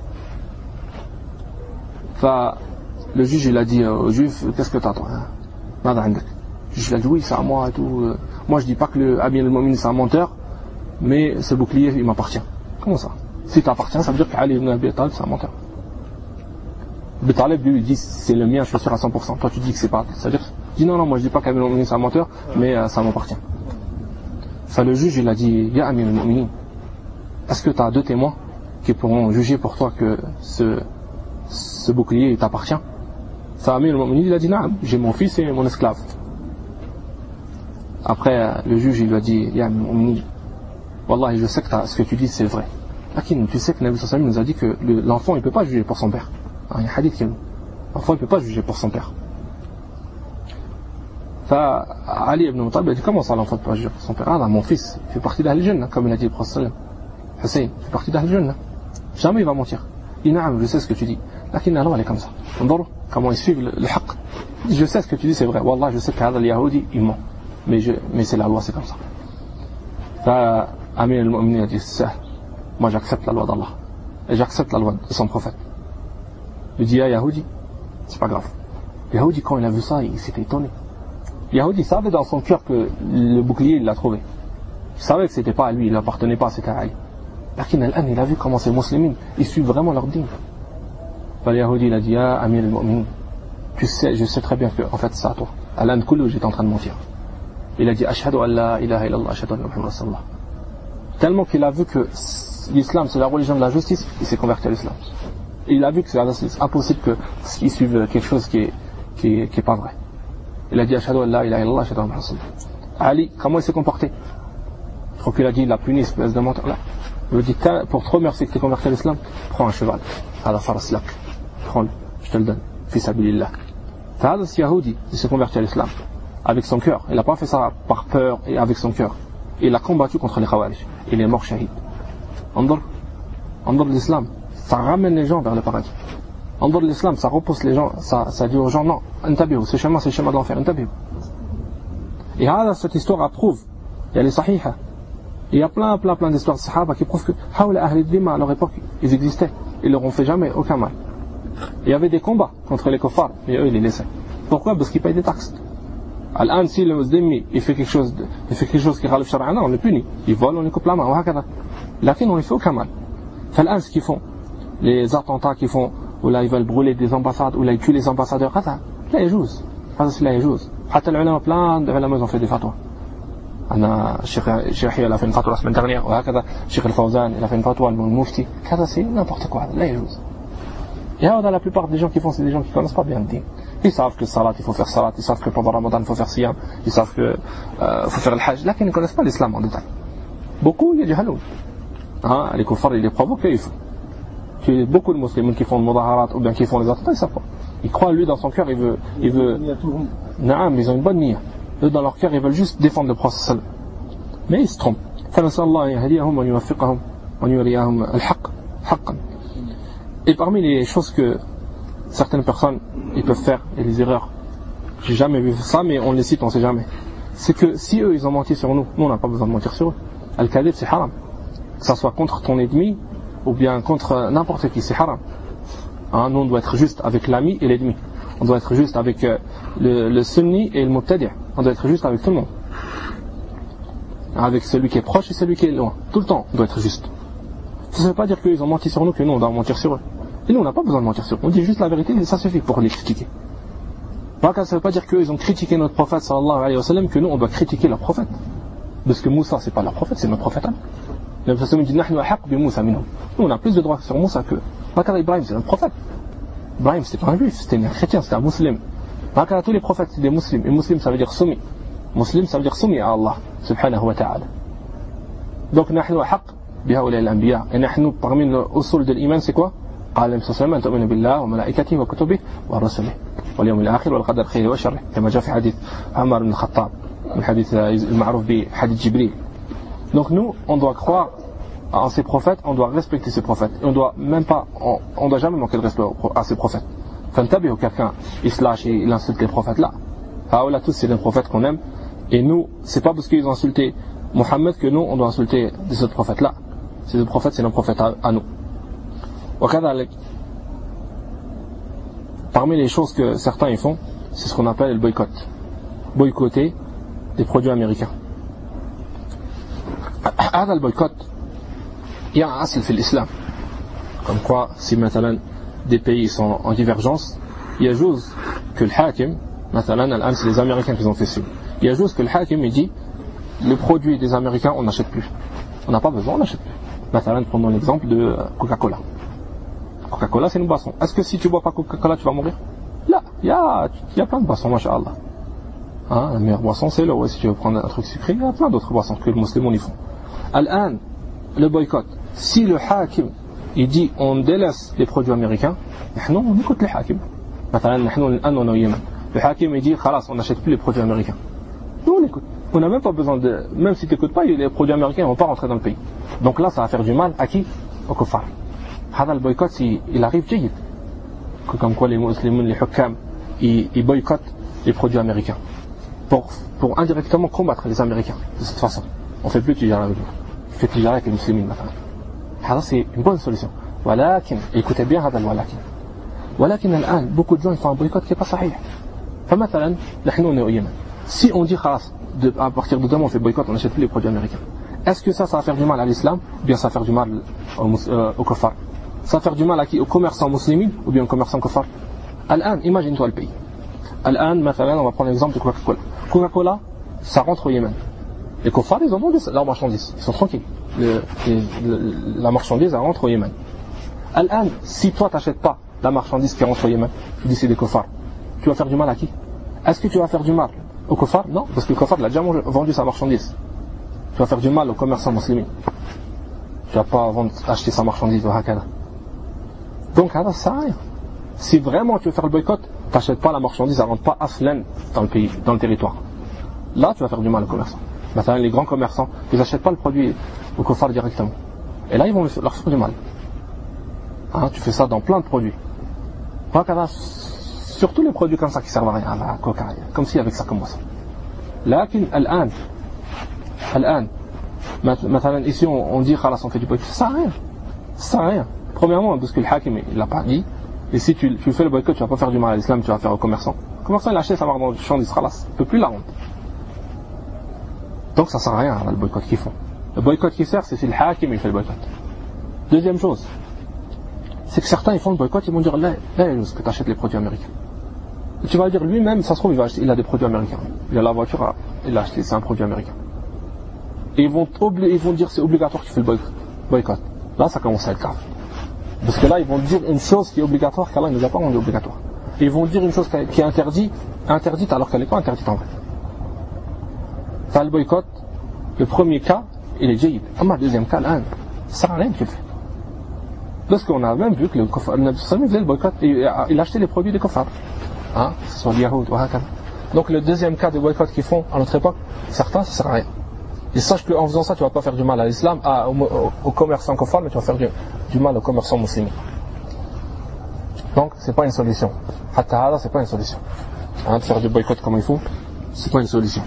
Le juge, il a dit au juif, qu'est-ce que t'as toi? Le juge, il a dit, oui, c'est à moi et tout. Moi, je dis pas que Amir al-Mu'minin c'est un menteur, mais ce bouclier, il m'appartient. Comment ça? Si t'appartient, ça veut dire qu'Ali ibn Abi Talib, c'est un menteur. Abi Talib, lui, il dit, c'est le mien, je suis sûr à 100%. Toi, tu dis que c'est pas. C'est-à-dire, dis non, moi, je dis pas qu'Amir al-Mu'minin c'est un menteur, mais ça m'appartient. Le juge, il a dit, Ya Amir al-Mu'minin, est-ce que tu as deux témoins qui pourront juger pour toi que ce bouclier t'appartient? Amir al-Mu'minin, il a dit, non, j'ai mon fils et mon esclave. Après, le juge, il lui a dit, Ya Amir al-Mu'minin, Wallah, je sais que ce que tu dis, c'est vrai. Lakin, tu sais que Nabi sallallahu alayhi wa sallam nous a dit que l'enfant, il ne peut pas juger pour son père. Il y a un hadith qui dit, l'enfant, il ne peut pas juger pour son père. Ali ibn Abi Talib a dit, comment ça l'enfant ne peut pas juger pour son père? Mon fils, il fait partie d'Ahl al-Jannah, comme il a dit le prophète sallallahu alayhi wa sallam. Hussein, il fait partie d'Ahl al-Jannah. Jamais il va mentir. Il dit, je sais ce que tu dis. Lakin, alors, elle est comme ça. Comment ils suivent le haqq. Je sais ce que tu dis, c'est vrai. Wallah, je sais que le Yahudi, il ment. Mais c'est la loi, c'est comme ça. Amir al-Mu'minin a dit, moi j'accepte la loi d'Allah. Et j'accepte la loi de son prophète. Il dit, Yahudi, c'est pas grave. Yahudi, quand il a vu ça, il s'était étonné. Yahudi savait dans son cœur que le bouclier, il l'a trouvé. Il savait que c'était pas à lui, il n'appartenait pas, c'était à Ali. Il a vu comment ces musulmans, ils suivent vraiment leur dîme. Le Yahudi, il a dit, Amir al-Mu'minin, tu sais, je sais très bien que, en fait, c'est à toi. À l'Inde Koulou, j'étais en train de mentir. Il a dit, Ashhadu an la ilaha illallah, ashhadu anna Muhammad sallallahu. Tellement qu'il a vu que l'islam, c'est la religion de la justice, il s'est converti à l'islam. Il a vu que c'est impossible qu'ils suivent quelque chose qui est pas vrai. Il a dit, Ashhadu an la ilaha illallah, ashhadu anna Muhammad sallallahu. Ali, comment il s'est comporté? Je crois qu'il a dit, il a puni, espèce de menteur. Là. Il lui a dit, pour te remercier que tu es converti à l'islam, prends un cheval. À la faraslak. Prends-le, je te le donne. Fils Abilillah. Fahad al-Yahudi, il s'est converti à l'islam. Avec son cœur. Il n'a pas fait ça par peur et avec son cœur. Il a combattu contre les Khawarij. Il est mort shahid. Andor l'islam, ça ramène les gens vers le paradis. Andor l'islam, ça repousse les gens, ça dit aux gens, non, intabihu, ce chemin c'est le chemin d'enfer, intabihu. Et cette histoire approuve. Il y a les sahiha. Il y a plein d'histoires de sahaba qui prouvent que Hawla Ahli Dhimma à leur époque, ils existaient. Ils leur ont fait jamais aucun mal. Il y avait des combats contre les kuffars, mais eux ils les laissaient. Pourquoi? Parce qu'ils payent des taxes. Al-an, si le musulman il fait quelque chose qui râle shar'ana, on le punit. Il vole, on lui coupe la main, là on ne fait aucun mal. Al-an, ce qu'ils font, les attentats qu'ils font, ou là ils veulent brûler des ambassades, ou là ils tuent les ambassadeurs, là il joue. Là il joue. Hatta l'ulama, plein de ulama ils ont fait des fatwas. Cheikh Yahya il a fait une fatwa la semaine dernière, Cheikh Al-Fawzan il a fait une fatwa, le Mufti, c'est n'importe quoi, là il joue. Et là, la plupart des gens qui font, c'est des gens qui ne connaissent pas bien le dîn. Ils savent que salat, il faut faire salat, ils savent que pendant Ramadan, il faut faire siyam, ils savent que faut faire le hajj, là, ils ne connaissent pas l'islam en détail. Beaucoup, il y a du haloun. Les kuffars, ils les provoquent et ils font. Tu as beaucoup de musulmans qui font le mudaharat ou bien qui font les attentats, ils ne savent pas. Ils croient, lui, dans son cœur, il veut. Naam, ils ont une bonne niya. Eux, dans leur cœur, ils veulent juste défendre le prophète. Mais ils se trompent. Et parmi les choses que certaines personnes ils peuvent faire et les erreurs, j'ai jamais vu ça, mais on les cite, on sait jamais. C'est que si eux ils ont menti sur nous, nous on n'a pas besoin de mentir sur eux. Al-Kadhib c'est haram. Que ça soit contre ton ennemi ou bien contre n'importe qui, c'est haram. Nous on doit être juste avec l'ami et l'ennemi. On doit être juste avec le sunni et le mubtadi'. On doit être juste avec tout le monde. Avec celui qui est proche et celui qui est loin. Tout le temps on doit être juste. Ça ne veut pas dire qu'ils ont menti sur nous que nous on doit mentir sur eux. Et nous on n'a pas besoin de mentir sur eux. On dit juste la vérité et ça suffit pour les critiquer. Ça ne veut pas dire qu'ils ont critiqué notre prophète sallallahu alayhi wa sallam que nous on doit critiquer leur prophète. Parce que Moussa c'est pas leur prophète, c'est notre prophète. Le prophète dit Nahnu ahaq bi Moussa minhum. Nous on a plus de droits sur Moussa que. Ibrahim c'est un prophète. Ibrahim c'était pas un juif, c'était un chrétien, c'était un musulman. Tous les prophètes c'est des musulmans. Et muslim ça veut dire soumis. Muslim ça veut dire soumis à Allah subhanahu wa ta'ala. Donc Nahnu ahaq بهؤلاء الأنبياء. Et nous, parmi nos usul de l'iman, c'est quoi? قال النبي صلى الله عليه وسلم أن تؤمن بالله وملائكته وكتبه ورسله واليوم الآخر والقدر خيره وشره كما جاء في حديث عمر بن الخطاب الحديث المعروف بحديث جبريل. Donc nous, on doit croire en ces prophètes, on doit respecter ces prophètes. Et on doit même pas, on doit jamais manquer de respect à ces prophètes. Fantabi ou quelqu'un, il se lâche et il insulte les prophètes là. Là tous c'est les prophètes qu'on aime. Et nous, c'est pas parce qu'ils ont insulté Mohammed que nous, on doit insulter ces autres prophètes là. Ces prophètes, c'est nos prophètes à nous. Parmi les choses que certains y font, c'est ce qu'on appelle le boycott. Boycotter des produits américains. Le boycott, il y a un asl في l'islam. Comme quoi, si maintenant des pays sont en divergence, il y a juste que le hakim, maintenant, c'est les Américains qui ont fait ça. Il y a juste que le hakim, il dit, les produits des Américains, on n'achète plus. On n'a pas besoin, on n'achète plus. Maintenant, prenons l'exemple de Coca-Cola. Coca-Cola, c'est une boisson. Est-ce que si tu bois pas Coca-Cola, tu vas mourir? Là, il y a plein de boissons, masha'Allah. La meilleure boisson, c'est l'eau. Si tu veux prendre un truc sucré, il y a plein d'autres boissons que les musulmans y font. Al-an, le boycott. Si le hakim, il dit, on délaisse les produits américains, nous, on écoute le hakim. Maintenant, on est au Yémen. Le hakim, il dit, khalas, on n'achète plus les produits américains. Nous, on écoute. On n'a même pas besoin de... Même si tu n'écoutes pas, les produits américains ne vont pas rentrer dans le pays. Donc là, ça va faire du mal à qui? Au kuffar. Le boycott, il arrive jayid. comme quoi les musulmans, les hukam, ils boycottent les produits américains pour indirectement combattre les Américains de cette façon. On ne fait plus de tijara avec eux. On fait tijara avec les musulmans maintenant. Ça c'est une bonne solution. ولكن écoutez bien هذا ولكن الآن beaucoup de gens ils font un boycott qui n'est pas صحيح. فمثلا نحن on est au Yémen. Si on dit خلاص à partir de demain on fait boycott, on n'achète plus les produits américains. Est-ce que ça va faire du mal à l'islam ou bien ça va faire du mal aux kuffar? Ça va faire du mal à qui? Aux commerçants musulmans ou bien aux commerçants kuffar? الآن imagine-toi le pays. الآن مثلا on va prendre l'exemple de Coca-Cola. Coca-Cola ça rentre au Yémen. Les kuffar ils ont vendu leur marchandise, ils sont tranquilles. La marchandise elle rentre au Yémen. الآن si toi t'achètes pas la marchandise qui rentre au Yémen, tu dis c'est des kuffar, tu vas faire du mal à qui? Est-ce que tu vas faire du mal au kuffar? Non, parce que le kuffar il a déjà vendu sa marchandise. Tu vas faire du mal aux commerçants musulmans. Tu vas pas acheter sa marchandise au Hakada. Donc ça sert à rien. Si vraiment tu veux faire le boycott, t'achètes pas la marchandise, elle rentre pas aslan dans le pays, dans le territoire. Là tu vas faire du mal aux commerçants. Maintenant les grands commerçants, ils n'achètent pas le produit au kuffar directement. Et là ils vont leur faire du mal. Tu fais ça dans plein de produits. Surtout les produits comme ça qui servent à rien, à la coca, comme si avec ça commence. لكن الآن مثلا ici on dit خلاص on fait du boycott, ça sert à rien. Premièrement parce que le hakim il l'a pas dit, et si tu fais le boycott tu vas pas faire du mal à l'islam, tu vas faire au commerçant. Le commerçant il achète sa marchandise, خلاص, il peut plus la rendre. Donc ça sert à rien le boycott qu'ils font. Le boycott qui sert c'est si le hakim il fait le boycott. Deuxième chose, c'est que certains ils font le boycott, ils vont dire là que tu achètes les produits américains. Et tu vas dire lui-même, ça se trouve il a des produits américains. Il a la voiture, il l'a acheté, c'est un produit américain. Et ils vont dire c'est obligatoire qu'il fait le boycott. Là ça commence à être grave. Parce que là ils vont dire une chose qui est obligatoire qu'Allah ne nous a pas rendu obligatoire. Et ils vont dire une chose qui est interdite alors qu'elle n'est pas interdite en vrai. Enfin le boycott, le premier cas, il est jayyid. Le deuxième cas, ça ne sert à rien qu'il fait. Parce qu'on a même vu que le Nabi faisait le boycott, il achetait les produits des kuffar. Que ce soit les Yahoud ou Hakam. Donc le deuxième cas de boycott qu'ils font à notre époque, certains ça sert à rien. Et sache qu'en faisant ça tu vas pas faire du mal à l'islam, aux commerçants kuffar, mais tu vas faire du mal aux commerçants musulmans. Donc c'est pas une solution. Hatta hada c'est pas une solution. De faire du boycott comme il faut, c'est pas une solution.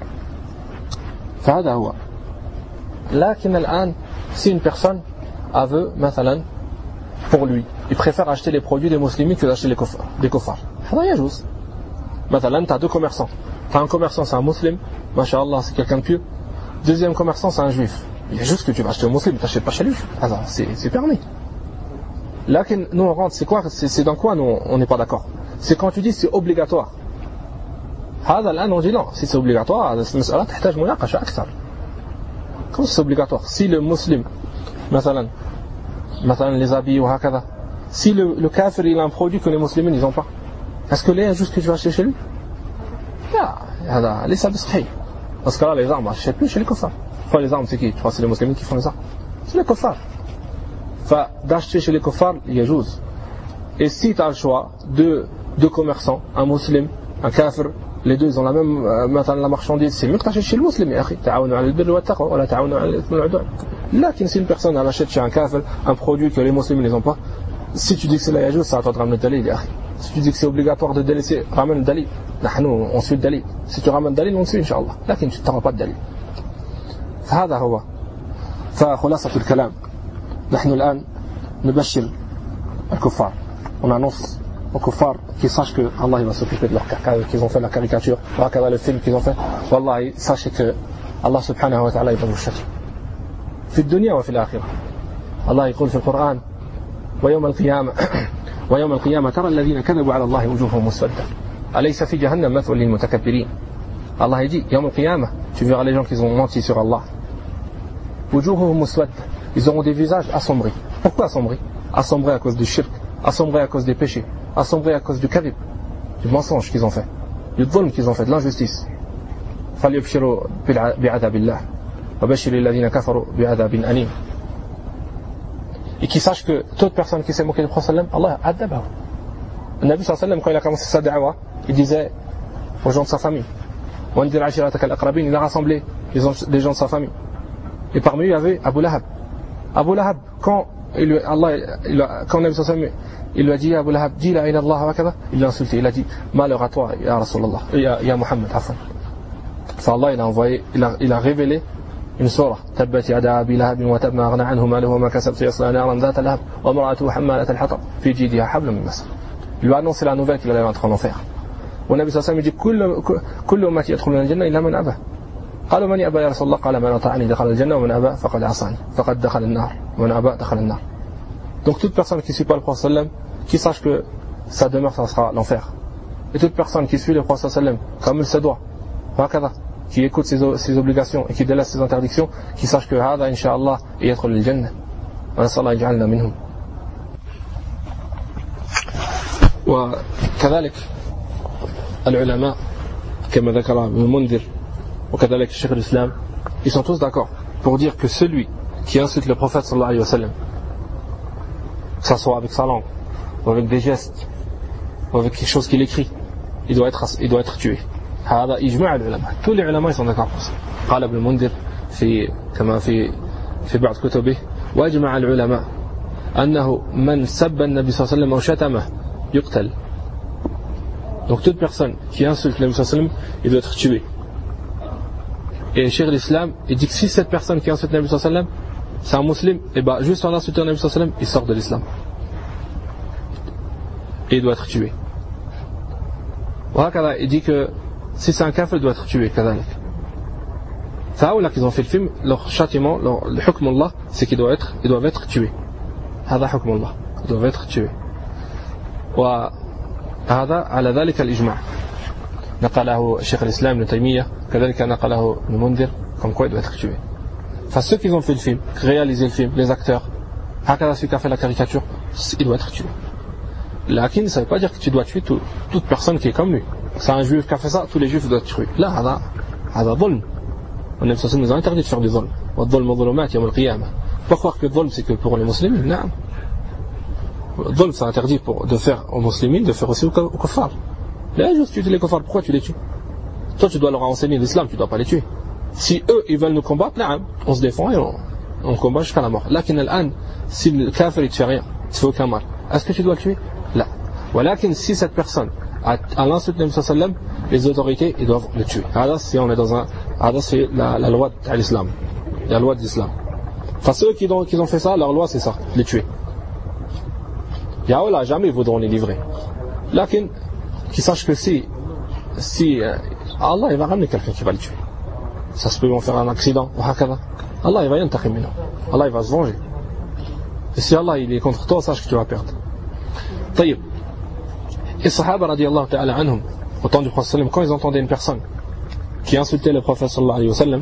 فهذا هو. لكن الآن si une personne veut مثلا pour lui, il préfère acheter les produits des musulmans que d'acheter des kuffar. Ça يجوز. مثلا tu as deux commerçants. Tu as un commerçant c'est un musulman, masha'Allah c'est quelqu'un de pieux. Deuxième commerçant c'est un juif. Il y a juste que tu vas acheter au musulman, tu n'achètes pas chez lui. Alors c'est permis. Là nous on rentre, c'est dans quoi nous on n'est pas d'accord. C'est quand tu dis c'est obligatoire. هذا الآن on dit non, si c'est obligatoire, المسألة تحتاج مناقشة أكثر. Comme c'est obligatoire, si le musulman مثلا les habits ou هكذا, si le kafir il a un produit que les musulmans ils n'ont pas, est-ce que là juste que tu vas acheter chez lui? هذا ليس بصحيح. Parce que là les armes n'achètent plus chez les kuffar. Enfin les armes c'est qui? Tu crois c'est les musulmans qui font les armes? C'est les kuffar. D'acheter chez les kuffar il y a juz. Et si tu as le choix de deux commerçants, un musulman, un kafir, les deux ils ont la même la marchandise, c'est mieux que tu achètes chez le musulman. يا أخي تعاونوا على البر والتقوى ولا تعاونوا على الإثم والعدوان. لكن si une personne elle achète chez un kafir un produit que les musulmans ils n'ont pas, si tu dis que c'est la yajous, ça va te ramener le dalil. Si tu dis que c'est obligatoire de délaisser, ramène le dalil. On suit le dalil. Si tu ramènes le dalil, on suit Inch'Allah. لكن tu n'auras pas de dalil. فهذا هو. فخلاصة الكلام نحن الآن نبشر الكفار. On annonce aux kuffars qui sachent que Allah il va s'occuper de leur qu'ils ont fait la caricature, le film qu'ils ont fait. Wallahi, sachez que Allah subhanahu wa ta'ala il va vous châtier. في الدنيا وفي الآخرة. الله يقول في القرآن ويوم القيامة ترى الذين كذبوا على الله وجوههم مسودة أليس في جهنم مثوى للمتكبرين. Allah dit يوم القيامة tu verras les gens qui ont menti sur Allah. وجوههم مسودة, ils auront des visages assombris. Pourquoi assombris? Assombris à cause du shirk, assombris à cause des péchés, assombris à cause du kadhib, du mensonge qu'ils ont fait, du dhulm qu'ils ont fait, de l'injustice. فليبشروا بعذاب الله وبشر الذين كفروا بعذاب أليم. Et qui sache que toute personne qui s'est moquée du prophète sallam, Allah adabahu. Le Nabi sallam quand il a commencé sa da'wa, il disait aux gens de sa famille, وَانْدِرْ عَشِيرَتَكَ الْأَقْرَبِينَ, il a rassemblé des gens de sa famille. Et parmi eux il y avait Abu Lahab. Abu Lahab, quand quand Nabi sallallahu il lui a dit Abu Lahab, dis la ilaha illallah wa kada, il l'a insulté, il a dit malheur à toi, ya Rasulallah, ya Muhammad, afan. Allah il a révélé une sourate Tabbat yada abi lahabin wa tab ma aghna anhu maluhu wa ma kasab sayasla naran dhata lahab wa imra'atuhu hammalat al-hatab fi jidha hablum min masad. Il lui a annoncé la nouvelle qu'il allait entrer en enfer. Wa Nabi sallallahu alayhi wa sallam dit kullu ummati yadkhuluna al-jannah illa man aba. قالوا من يأبى يا رسول الله قال من أطاعني دخل الجنة ومن أبى فقد عصاني فقد دخل النار ومن أبى دخل النار. Donc toute personne qui suit pas le prophète sallam, qui sache que sa demeure ça sera l'enfer. Et toute personne qui suit le prophète sallam comme il se doit, qui écoute ses obligations et qui délaisse ses interdictions, qui sache que هذا إن شاء الله يدخل الجنة ونسأل الله يجعلنا منهم. وكذلك العلماء كما ذكر ابن المنذر وكذلك الشيخ الإسلام, ils sont tous d'accord pour dire que celui qui insulte le prophète sallallahu alayhi wa sallam, que ça soit avec sa langue ou avec des gestes ou avec quelque chose qu'il écrit, il doit être tué. هذا إجماع العلماء, tous les ulama ils sont d'accord pour ça. قال ابن المنذر كما في بعض كتبه وأجمع العلماء أنه من سب النبي صلى الله عليه وسلم أو شتمه يقتل. Donc toute personne qui insulte le Nabi sallallahu alayhi wa sallam, il doit être tué. Et Cheikh l'Islam, il dit que si cette personne qui insulte le Nabi sallallahu alayhi wa sallam, c'est un musulman, et bien juste en insultant le Nabi sallallahu alayhi wa sallam, il sort de l'islam. Et il doit être tué. Il dit que si c'est un kafir, il doit être tué. Ça, là qu'ils ont fait le film, leur châtiment, le hukm Allah, c'est qu'ils doivent être tués. هذا حكم الله, ils doivent être tués. وهذا على ذلك الإجماع. نقله شيخ الإسلام ابن تيمية, كذلك نقله ابن المنذر, comme quoi il doit être tué. Enfin, ceux qui ont fait le film, réalisé le film, les acteurs, celui qui a fait la caricature, il doit être tué. Lakin, ça ne veut pas dire que tu dois tuer toute personne qui est comme lui. C'est un juif qui a fait ça, tous les juifs doivent être tués. Là, هذا ظلم. On nous a interdit de faire du ظلم. والظلم ظلمات يوم القيامة. Pas croire que le ظلم c'est que pour les musulmans. Non. Le ظلم c'est interdit de faire aux musulmans, de faire aussi aux kuffars. Là, juste tu tues les kuffars, pourquoi tu les tues? Toi, tu dois leur enseigner l'islam, tu ne dois pas les tuer. Si eux, ils veulent nous combattre, là, on se défend et on combat jusqu'à la mort. Lakin al-an, si le kafir il te fait rien, il te fait aucun mal, est-ce que tu dois le tuer? Là. Walakin, si cette personne à l'insulte de Nabi sallallahu alayhi wa sallam, les autorités, ils doivent le tuer. Si on est dans un, c'est la loi de l'islam, la loi de l'islam. Enfin, ceux qui ont fait ça, leur loi c'est ça, les tuer. Yaoula, jamais ils voudront les livrer. Lakin, qu'ils sachent que si Allah il va ramener quelqu'un qui va le tuer. Ça se peut, ils vont faire un accident, Allah il va yantaqim minhu. Allah il va se venger. Et si Allah il est contre toi, sache que tu vas perdre. Taïb. Et Sahaba radiyallahu ta'ala anhum, au temps du Prophète sallam, quand ils entendaient une personne qui insultait le Prophète sallallahu alayhi wa sallam,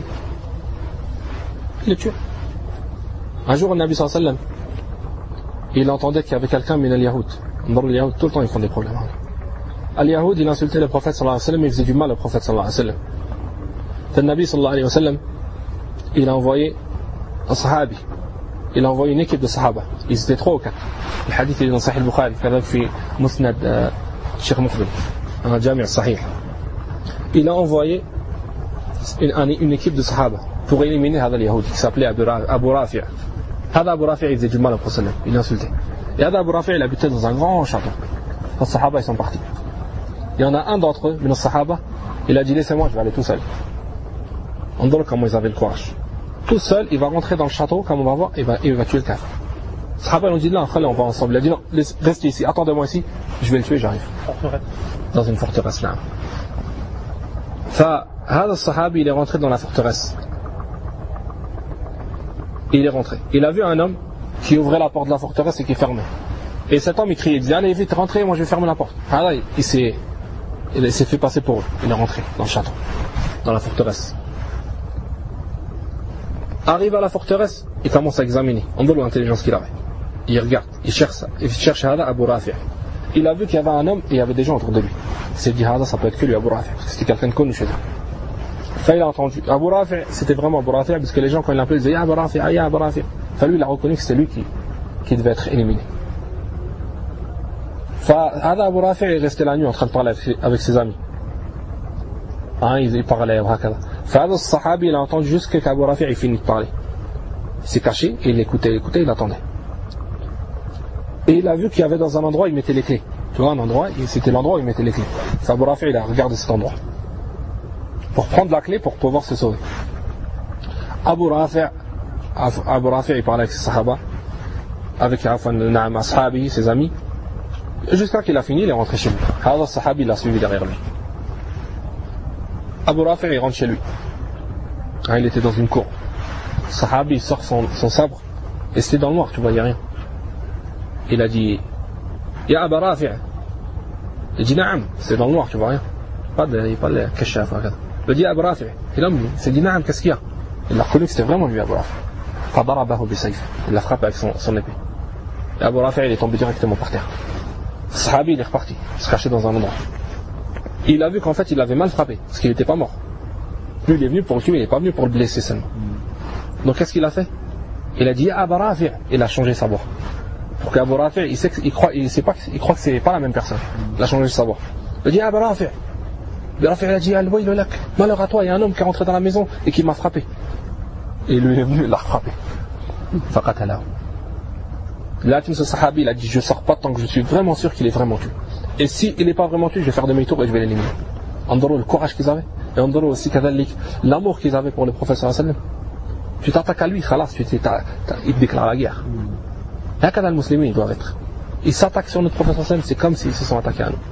ils le tuaient. Un jour, le Nabi sallallahu alayhi wa sallam, il entendait qu'il y avait quelqu'un min al-Yahoud. Les Yahoud, tout le temps, ils font des problèmes. Al-Yahoud, il insultait le Prophète sallallahu alayhi wa sallam, il faisait du mal au Prophète sallallahu alayhi wa sallam. Le Nabi sallallahu alayhi wa sallam, il a envoyé un sahabi, il a envoyé une équipe de sahaba. Ils étaient 3 ou 4. Le hadith est dans Sahih al-Bukhari, كذلك في مسند Cheikh Mukbil, un jami' sahih. Il a envoyé une équipe de sahaba pour éliminer هذا اليهود qui s'appelait Abu Rafi'. هذا Abu Rafi' il faisait du mal au Prophète, il insultait. Et هذا Abu Rafi' il habitait dans un grand château. Les sahaba ils sont partis. Il y en a un d'entre eux, les sahaba, il a dit laissez-moi, je vais aller tout seul. On voit comment ils avaient le courage. Tout seul, il va rentrer dans le château, comme on va voir, et il va tuer le kafir. Les sahaba ils ont dit là, après on va ensemble. Il a dit non, restez ici, attendez-moi ici, je vais le tuer, j'arrive. Dans une forteresse là. هذا الصحابي il est rentré dans la forteresse. Il est rentré. Il a vu un homme qui ouvrait la porte de la forteresse et qui fermait. Et cet homme il criait, il disait allez vite rentrez, moi je vais fermer la porte. Il s'est fait passer pour eux. Il est rentré dans le château, dans la forteresse. Arrive à la forteresse, il commence à examiner. On voit l'intelligence qu'il avait. Il regarde, il cherche Abu Rafi'. Il a vu qu'il y avait un homme et il y avait des gens autour de lui. Il s'est dit ça peut être que lui Abu Rafi', parce que c'était quelqu'un de connu chez lui. Enfin, il a entendu. Abu Rafi', c'était vraiment Abu Rafi', parce que les gens quand ils l'appelaient, ils disaient ya Abu Rafi', ya Abu Rafi'. Enfin, lui il a reconnu que c'était lui qui devait être éliminé. Abu Rafi' est resté la nuit en train de parler avec ses amis. Il parlait, le sahabi il a entendu juste qu'Abu Rafi' il finit de parler. Il s'est caché et il écoutait, il attendait. Et il a vu qu'il y avait dans un endroit, il mettait les clés. Tu vois, un endroit, c'était l'endroit où il mettait les clés. Abu Rafi, il a regardé cet endroit pour prendre la clé pour pouvoir se sauver. Abu Rafi, il parlait avec ses sahaba, avec ashabi, ses amis, jusqu'à qu'il a fini, il est rentré chez lui. Alors, sahabi, il l'a suivi derrière lui. Abu Rafi, il rentre chez lui. Il était dans une cour. Sahabi, il sort son sabre, et c'était dans le noir, tu vois, il n'y a rien. Il a dit, Ya Abu Rafi. Il dit, Naam, c'est dans le noir, tu vois rien. Pas de kashaf. Il a dit, Abu Rafi. Il s'est dit, Naam, qu'est-ce qu'il y a? Il a reconnu que c'était vraiment lui, Abu Rafi. Il l'a frappé avec son épée. Et Abu Rafi, il est tombé directement par terre. Le sahabi, il est reparti, se cacher dans un endroit. Il a vu qu'en fait, il avait mal frappé, parce qu'il n'était pas mort. Lui, il est venu pour le tuer, il n'est pas venu pour le blesser seulement. Donc, qu'est-ce qu'il a fait? Il a dit, Ya Abu Rafi. Il a changé sa voix. Pour qu'Abu Rafi, il croit que c'est pas la même personne. Il a changé sa voix. Il a dit, Abu Rafi. Abu Rafi, il a dit, Al-Wayl lak. Malheur à toi, il y a un homme qui est rentré dans la maison et qui m'a frappé. Et lui est venu, il l'a frappé. Faqatalahu. Là, ce sahabi, il a dit, je sors pas tant que je suis vraiment sûr qu'il est vraiment tué. Et s'il n'est pas vraiment tué, je vais faire demi-tour et je vais l'éliminer. Andoro, le courage qu'ils avaient. Et Andoro aussi, l'amour qu'ils avaient pour le prophète sallallahu alayhi wa sallam. Tu t'attaques à lui, khalas, il te déclare la guerre. Et à les musulmans, ils doivent être. Ils s'attaquent sur notre prophète sallallahu alayhi wa sallam, c'est comme s'ils se sont attaqués à nous.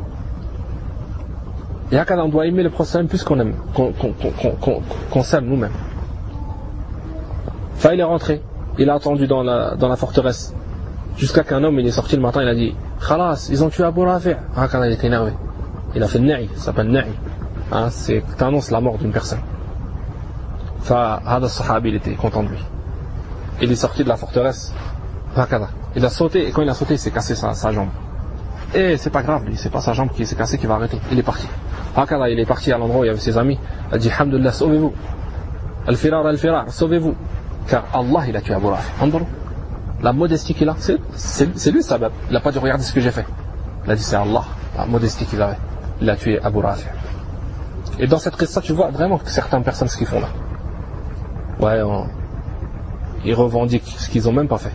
Et à on doit aimer le prophète sallallahu alayhi wa sallam plus qu'on s'aime nous-mêmes. Enfin, il est rentré, il a attendu dans la forteresse, jusqu'à qu'un homme il est sorti le matin, il a dit Khalas, ils ont tué Abu Rafi. Il était énervé. Il a fait Na'i, ça s'appelle Na'i. C'est annonce la mort d'une personne. Enfin, Hada Sahabi, il était content de lui. Il est sorti de la forteresse, il a sauté, et quand il a sauté, il s'est cassé sa jambe. Et c'est pas grave, lui, c'est pas sa jambe qui s'est cassée qui va arrêter. Il est parti. Il est parti à l'endroit où il y avait ses amis. Il a dit Alhamdulillah, sauvez-vous. Al-Firar, sauvez-vous. Car Allah, il a tué Abu Rafi. La modestie qu'il a, c'est lui sabab. Il n'a pas dit regardez ce que j'ai fait. Il a dit c'est Allah, la modestie qu'il avait. Il a tué Abu Rafi. Et dans cette qissa, tu vois vraiment que certaines personnes ce qu'ils font là. Ouais, ils revendiquent ce qu'ils n'ont même pas fait.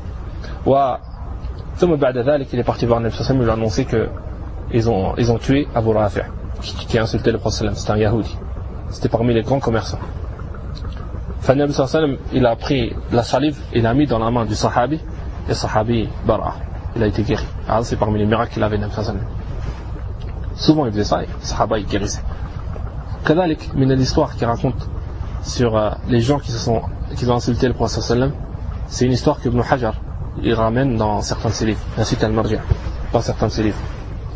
Il est parti voir le Nabi sallallahu alayhi wa sallam, il lui a annoncé qu'ils ont tué Abu Rafi, qui a insulté le prophète. C'était un Yahoudi. C'était parmi les grands commerçants. Le Nabi sallallahu alayhi wa sallam, il a pris la salive, il l'a mis dans la main du sahabi, et le sahabi bara, il a été guéri. Alors c'est parmi les miracles qu'il avait, le Nabi sallallahu alayhi wa sallam. Souvent il faisait ça, et le sahaba il guérissait. Kadalik, il y a l'histoire qui raconte sur les gens qui ont insulté le prophète sallallahu alayhi wa sallam. C'est une histoire que Ibn Hajar il ramène dans certains de ses livres, ainsi qu'Al-Marji', dans certains de ses livres.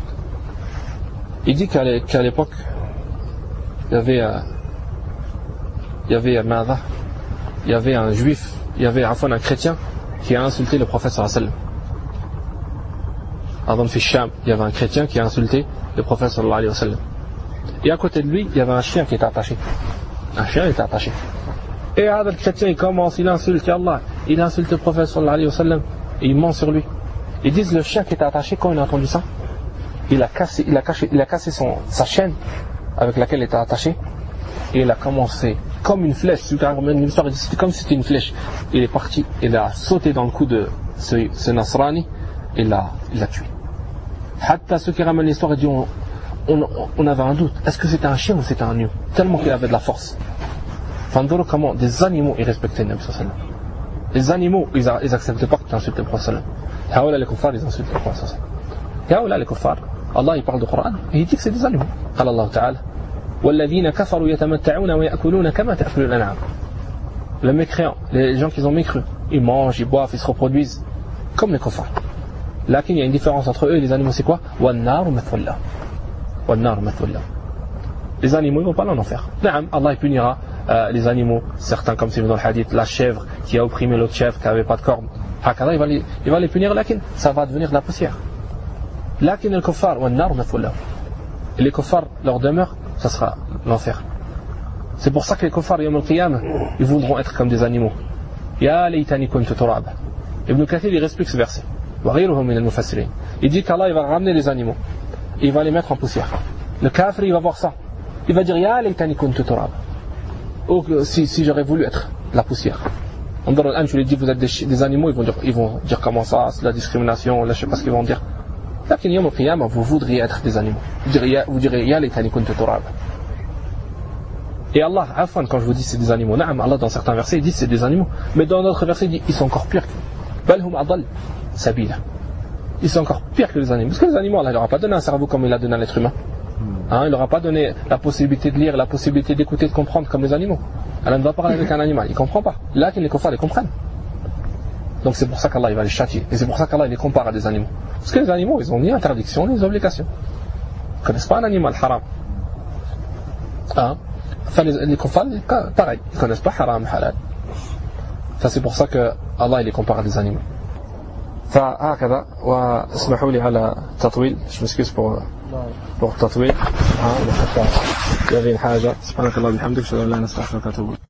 Il dit qu'à l'époque, il y avait un juif, il y avait un chrétien qui a insulté le prophète sallallahu alayhi wa sallam. Avant de Sham, il y avait un chrétien qui a insulté le prophète sallallahu alayhi wa sallam. Et à côté de lui, il y avait un chien qui était attaché. Un chien était attaché. Et le chrétien, il commence, il insulte Allah, il insulte le prophète sallallahu alayhi wa sallam, et il ment sur lui. Ils disent le chien qui était attaché, quand il a entendu ça, il a cassé sa chaîne avec laquelle il était attaché, et il a commencé comme une flèche. C'était comme si c'était une flèche. Il est parti, il a sauté dans le cou de ce Nasrani, et il l'a tué. Hatta ceux qui ramènent l'histoire, ils disent on avait un doute, est-ce que c'était un chien ou c'était un lion, tellement qu'il avait de la force. Fandoro, comment des animaux ils respectaient le Nabi sallallahu alayhi wa sallam. Les animaux ils acceptaient pas que tu insultes le prophète sallallahu alayhi wa sallam. Haoula les kuffars ils insultent le prophète sallallahu alayhi wa sallam. Haoula les kuffars, Allah il parle du Coran et il dit que c'est des animaux. Qala Allah ta'ala والذين كفروا يتمتعون ويأكلون كما تأكل الأنعام. Les mécréants, les gens qui ont mécru, ils mangent, ils boivent, ils se reproduisent comme les kuffars. Là il y a une différence entre eux et les animaux, c'est quoi? وَالنَّارُ مَثْوًى لَهُمْ. وَالنَّارُ مَثْوًى لَهُمْ. Les animaux ils vont pas en enfer. Allah il punira les animaux, certains comme c'est dans le hadith, la chèvre qui a opprimé l'autre chèvre qui n'avait pas de cornes. Il va les punir, ça va devenir de la poussière. Lakin el kuffar wa an-nar mathwal lahum. Et les kuffars, leur demeure, ça sera l'enfer. C'est pour ça que les kuffars yawm al-qiyamah, ils voudront être comme des animaux. Ya laytani kuntu turaba. Ibn Kathir il explique ce verset. Wa ghayruhu min al-mufassirin. Il dit qu'Allah il va ramener les animaux, et il va les mettre en poussière. Le kafir il va voir ça, il va dire Ya laytani kuntu turaba. Oh, si j'aurais voulu être la poussière. Tu lui dis vous êtes des animaux, ils vont dire comment ça, c'est la discrimination, là je sais pas ce qu'ils vont dire. Là, vous voudriez être des animaux. Vous direz ya laytani kuntu turab. Et Allah, afin, quand je vous dis c'est des animaux, Allah dans certains versets il dit c'est des animaux, mais dans d'autres versets il dit ils sont encore pires. Balhum adall sabila. Ils sont encore pires que les animaux. Parce que les animaux, Allah ne leur a pas donné un cerveau comme il a donné à l'être humain. Il ne leur a pas donné la possibilité de lire, la possibilité d'écouter, de comprendre comme les animaux. Allah ne va pas parler avec un animal, il ne comprend pas. Là, les kuffars les comprennent. Donc c'est pour ça qu'Allah il va les châtier. Et c'est pour ça qu'Allah les compare à des animaux. Parce que les animaux, ils ont ni interdiction, ni obligations. Ils ne connaissent pas un animal haram. Enfin, les kuffars, pareil, ils ne connaissent pas haram, halal. Ça c'est pour ça que Allah il les compare à des animaux. فهكذا واسمحوا لي على التطويل je m'excuse pour التطويل حتى يبين حاجة سبحانك الله وبحمدك اشهد ان لا اله الا انت استغفرك واتوب اليك